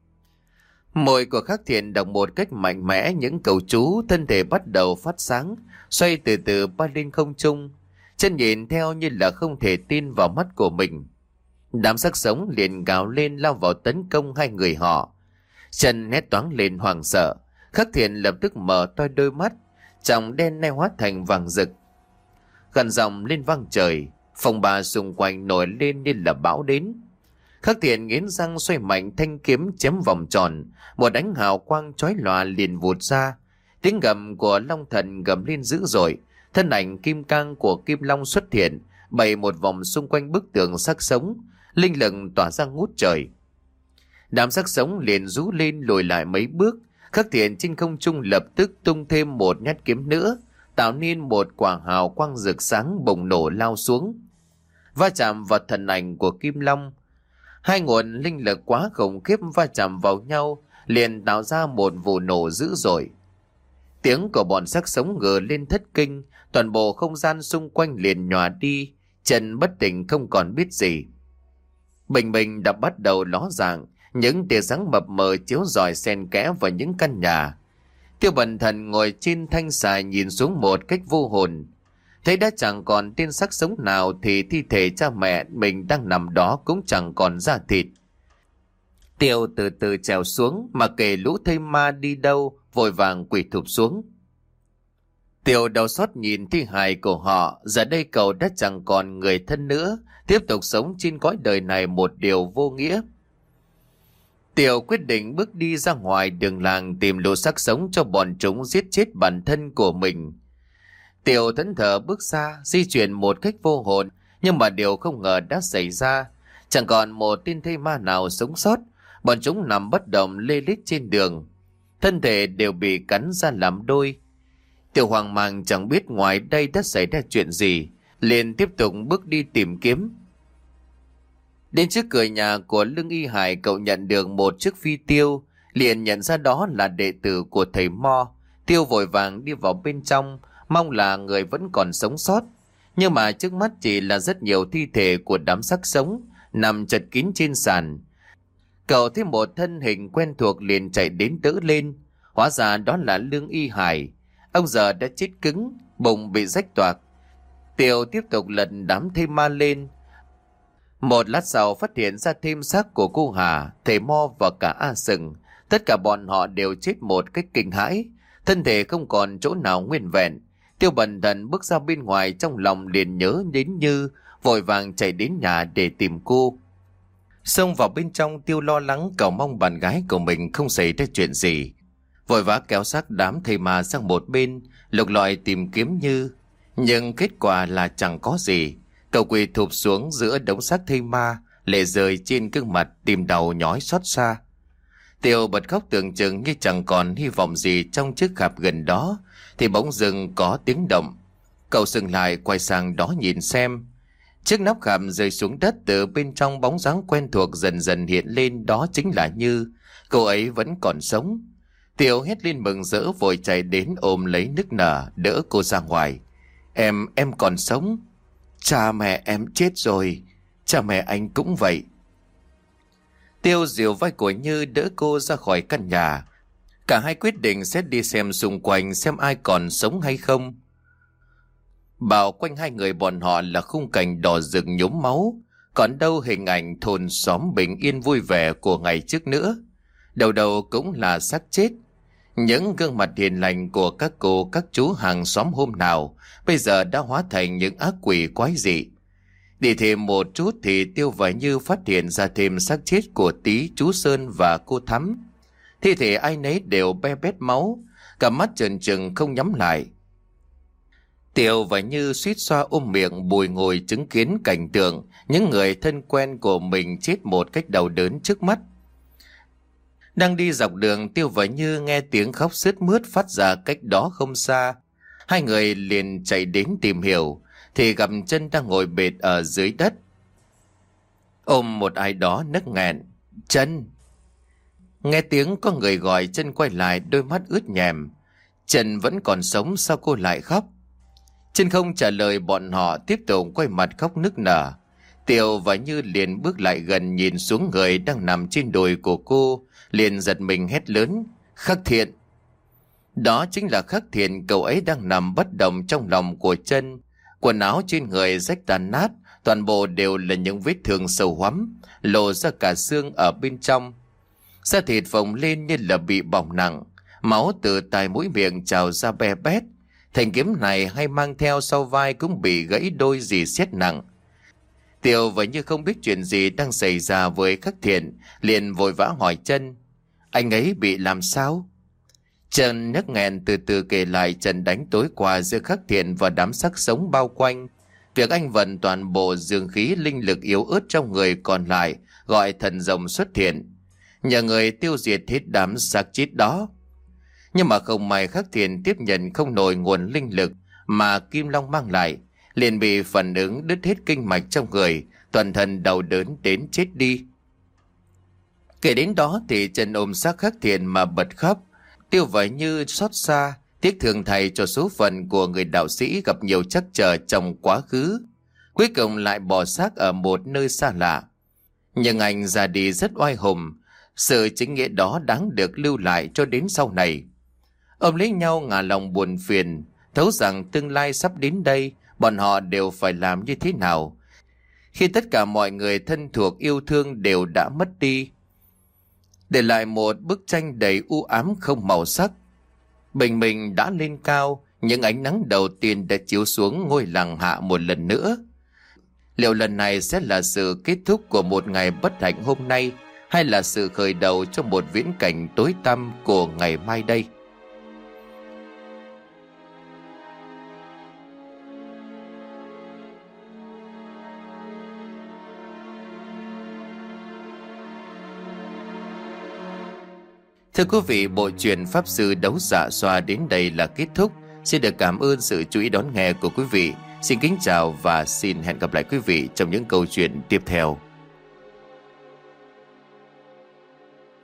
Môi của Khắc Thiện đọc một cách mạnh mẽ những câu chú, thân thể bắt đầu phát sáng, xoay từ từ bay lên không trung. Chân nhìn theo như là không thể tin vào mắt của mình. Đám xác sống liền gào lên lao vào tấn công hai người họ. Chân hét toáng lên hoảng sợ. Khắc Thiện lập tức mở to đôi mắt, trong đen nay hóa thành vàng rực. Gần giọng lên vang trời, phòng bà xung quanh nổi lên như là bão đến. Khắc Thiện nghiến răng xoay mạnh thanh kiếm chém vòng tròn, một ánh hào quang chói lòa liền vụt ra, Tiếng gầm của long thần gầm lên dữ dội. Thân ảnh kim cang của kim long xuất hiện, bày một vòng xung quanh bức tường xác sống, linh lực tỏa ra ngút trời. Đám xác sống liền rú lên lùi lại mấy bước. Khắc Thiện trên không trung lập tức tung thêm một nhát kiếm nữa, tạo nên một quả hào quang rực sáng bùng nổ lao xuống, va chạm vào thần ảnh của kim long. Hai nguồn linh lực quá khủng khiếp va chạm vào nhau, liền tạo ra một vụ nổ dữ dội. Tiếng của bọn xác sống gừ lên thất kinh, toàn bộ không gian xung quanh liền nhòa đi, Trần bất tỉnh không còn biết gì. Bình minh đã bắt đầu ló dạng, những tia sáng mập mờ chiếu rọi xen kẽ vào những căn nhà. Tiêu Bần Thần ngồi trên thanh xài nhìn xuống một cách vô hồn. Thấy đã chẳng còn tên xác sống nào thì thi thể cha mẹ mình đang nằm đó cũng chẳng còn da thịt. Tiêu từ từ trèo xuống, mà kể lũ thây ma đi đâu, vội vàng quỳ thụp xuống. Tiêu đau xót nhìn thi hài của họ, giờ đây cậu đã chẳng còn người thân nữa, tiếp tục sống trên cõi đời này một điều vô nghĩa. Tiêu quyết định bước đi ra ngoài đường làng tìm lũ xác sống cho bọn chúng giết chết bản thân của mình. Tiêu thẫn thờ bước xa, di chuyển một cách vô hồn, nhưng mà điều không ngờ đã xảy ra. Chẳng còn một tên thây ma nào sống sót, bọn chúng nằm bất động lê lết trên đường. Thân thể đều bị cắn ra làm đôi. Tiêu hoang mang chẳng biết ngoài đây đã xảy ra chuyện gì, liền tiếp tục bước đi tìm kiếm. Đến trước cửa nhà của Lương Y Hải, cậu nhận được một chiếc phi tiêu, liền nhận ra đó là đệ tử của thầy Mo. Tiêu vội vàng đi vào bên trong, mong là người vẫn còn sống sót. Nhưng mà trước mắt chỉ là rất nhiều thi thể của đám xác sống nằm chật kín trên sàn. Cậu thấy một thân hình quen thuộc liền chạy đến đỡ lên. Hóa ra đó là Lương Y Hải. Ông giờ đã chết cứng, bụng bị rách toạc. Tiêu tiếp tục lật đám thây ma lên. Một lát sau phát hiện ra thêm xác của cô Hà, thầy Mo và cả A Sừng. Tất cả bọn họ đều chết một cách kinh hãi, thân thể không còn chỗ nào nguyên vẹn. Tiêu Bần Thần bước ra bên ngoài, trong lòng liền nhớ đến Như, vội vàng chạy đến nhà để tìm cô. Xông vào bên trong, Tiêu lo lắng cầu mong bạn gái của mình không xảy ra chuyện gì, vội vã kéo xác đám thầy ma sang một bên, lục lọi tìm kiếm Như. Nhưng kết quả là chẳng có gì. Cậu quỳ thụp xuống giữa đống xác thây ma, lệ rơi trên gương mặt, tim đau nhói xót xa. Tiêu bật khóc tưởng chừng như chẳng còn hy vọng gì. Trong chiếc khạp gần đó thì bỗng dưng có tiếng động. Cậu dừng lại quay sang đó nhìn xem. Chiếc nắp khạp rơi xuống đất, từ bên trong bóng dáng quen thuộc dần dần hiện lên, đó chính là Như. Cô ấy vẫn còn sống. Tiêu hét lên mừng rỡ, vội chạy đến ôm lấy nức nở đỡ cô ra ngoài. Em, em còn sống. Cha mẹ em chết rồi. Cha mẹ anh cũng vậy. Tiêu dìu vai của Như đỡ cô ra khỏi căn nhà. Cả hai quyết định sẽ đi xem xung quanh xem ai còn sống hay không. Bảo quanh hai người bọn họ là khung cảnh đỏ rực nhuốm máu, còn đâu hình ảnh thôn xóm bình yên vui vẻ của ngày trước nữa. Đầu đầu cũng là xác chết. Những gương mặt hiền lành của các cô các chú hàng xóm hôm nào bây giờ đã hóa thành những ác quỷ quái dị. Đi thêm một chút thì Tiêu và Như phát hiện ra thêm xác chết của Tí, chú Sơn và cô Thắm. Thi thể ai nấy đều be bét máu, cả mắt trợn trừng không nhắm lại. Tiêu và Như suýt xoa ôm miệng bùi ngồi chứng kiến cảnh tượng những người thân quen của mình chết một cách đau đớn trước mắt. Đang đi dọc đường, Tiêu và Như nghe tiếng khóc sướt mướt phát ra cách đó không xa. Hai người liền chạy đến tìm hiểu, thì gặp Chân đang ngồi bệt ở dưới đất, ôm một ai đó nấc nghẹn. Chân! Nghe tiếng có người gọi, Chân quay lại, đôi mắt ướt nhèm. Chân vẫn còn sống, sao cô lại khóc? Chân không trả lời bọn họ, tiếp tục quay mặt khóc nức nở. Tiêu và Như liền bước lại gần, nhìn xuống người đang nằm trên đùi của cô, liền giật mình hét lớn. Khắc Thiện! Đó chính là Khắc Thiện, cậu ấy đang nằm bất động trong lòng của Chân. Quần áo trên người rách tàn nát, toàn bộ đều là những vết thương sâu hoắm, lộ ra cả xương ở bên trong. Da thịt phồng lên như là bị bỏng nặng, máu từ tai mũi miệng trào ra be bét. Thanh kiếm này hay mang theo sau vai cũng bị gãy đôi, rỉ sét nặng. Tiêu và Như không biết chuyện gì đang xảy ra với Khắc Thiện, liền vội vã hỏi Chân. Anh ấy bị làm sao? Trần nhấc nghẹn từ từ kể lại trận đánh tối qua giữa Khắc Thiện và đám xác sống bao quanh. Việc anh vận toàn bộ dương khí linh lực yếu ớt trong người còn lại, gọi thần rồng xuất hiện, nhờ người tiêu diệt hết đám xác chết đó. Nhưng mà không may Khắc Thiện tiếp nhận không nổi nguồn linh lực mà Kim Long mang lại, liền bị phản ứng đứt hết kinh mạch trong người, toàn thân đau đớn đến chết đi. Kể đến đó thì Trần ôm xác Khắc Thiện mà bật khóc. Tiêu Vải Như xót xa, tiếc thương thầy cho số phận của người đạo sĩ gặp nhiều trắc trở trong quá khứ, cuối cùng lại bỏ xác ở một nơi xa lạ. Nhưng anh ra đi rất oai hùng, sự chính nghĩa đó đáng được lưu lại cho đến sau này. Ôm lấy nhau ngả lòng buồn phiền, thấu rằng tương lai sắp đến đây, bọn họ đều phải làm như thế nào khi tất cả mọi người thân thuộc yêu thương đều đã mất đi, để lại một bức tranh đầy u ám không màu sắc. Bình minh đã lên cao, những ánh nắng đầu tiên đã chiếu xuống ngôi làng hạ một lần nữa. Liệu lần này sẽ là sự kết thúc của một ngày bất hạnh hôm nay, hay là sự khởi đầu cho một viễn cảnh tối tăm của ngày mai đây? Thưa quý vị, bộ truyện Pháp Sư Đấu Dạ Xoa đến đây là kết thúc. Xin được cảm ơn sự chú ý đón nghe của quý vị. Xin kính chào và xin hẹn gặp lại quý vị trong những câu chuyện tiếp theo.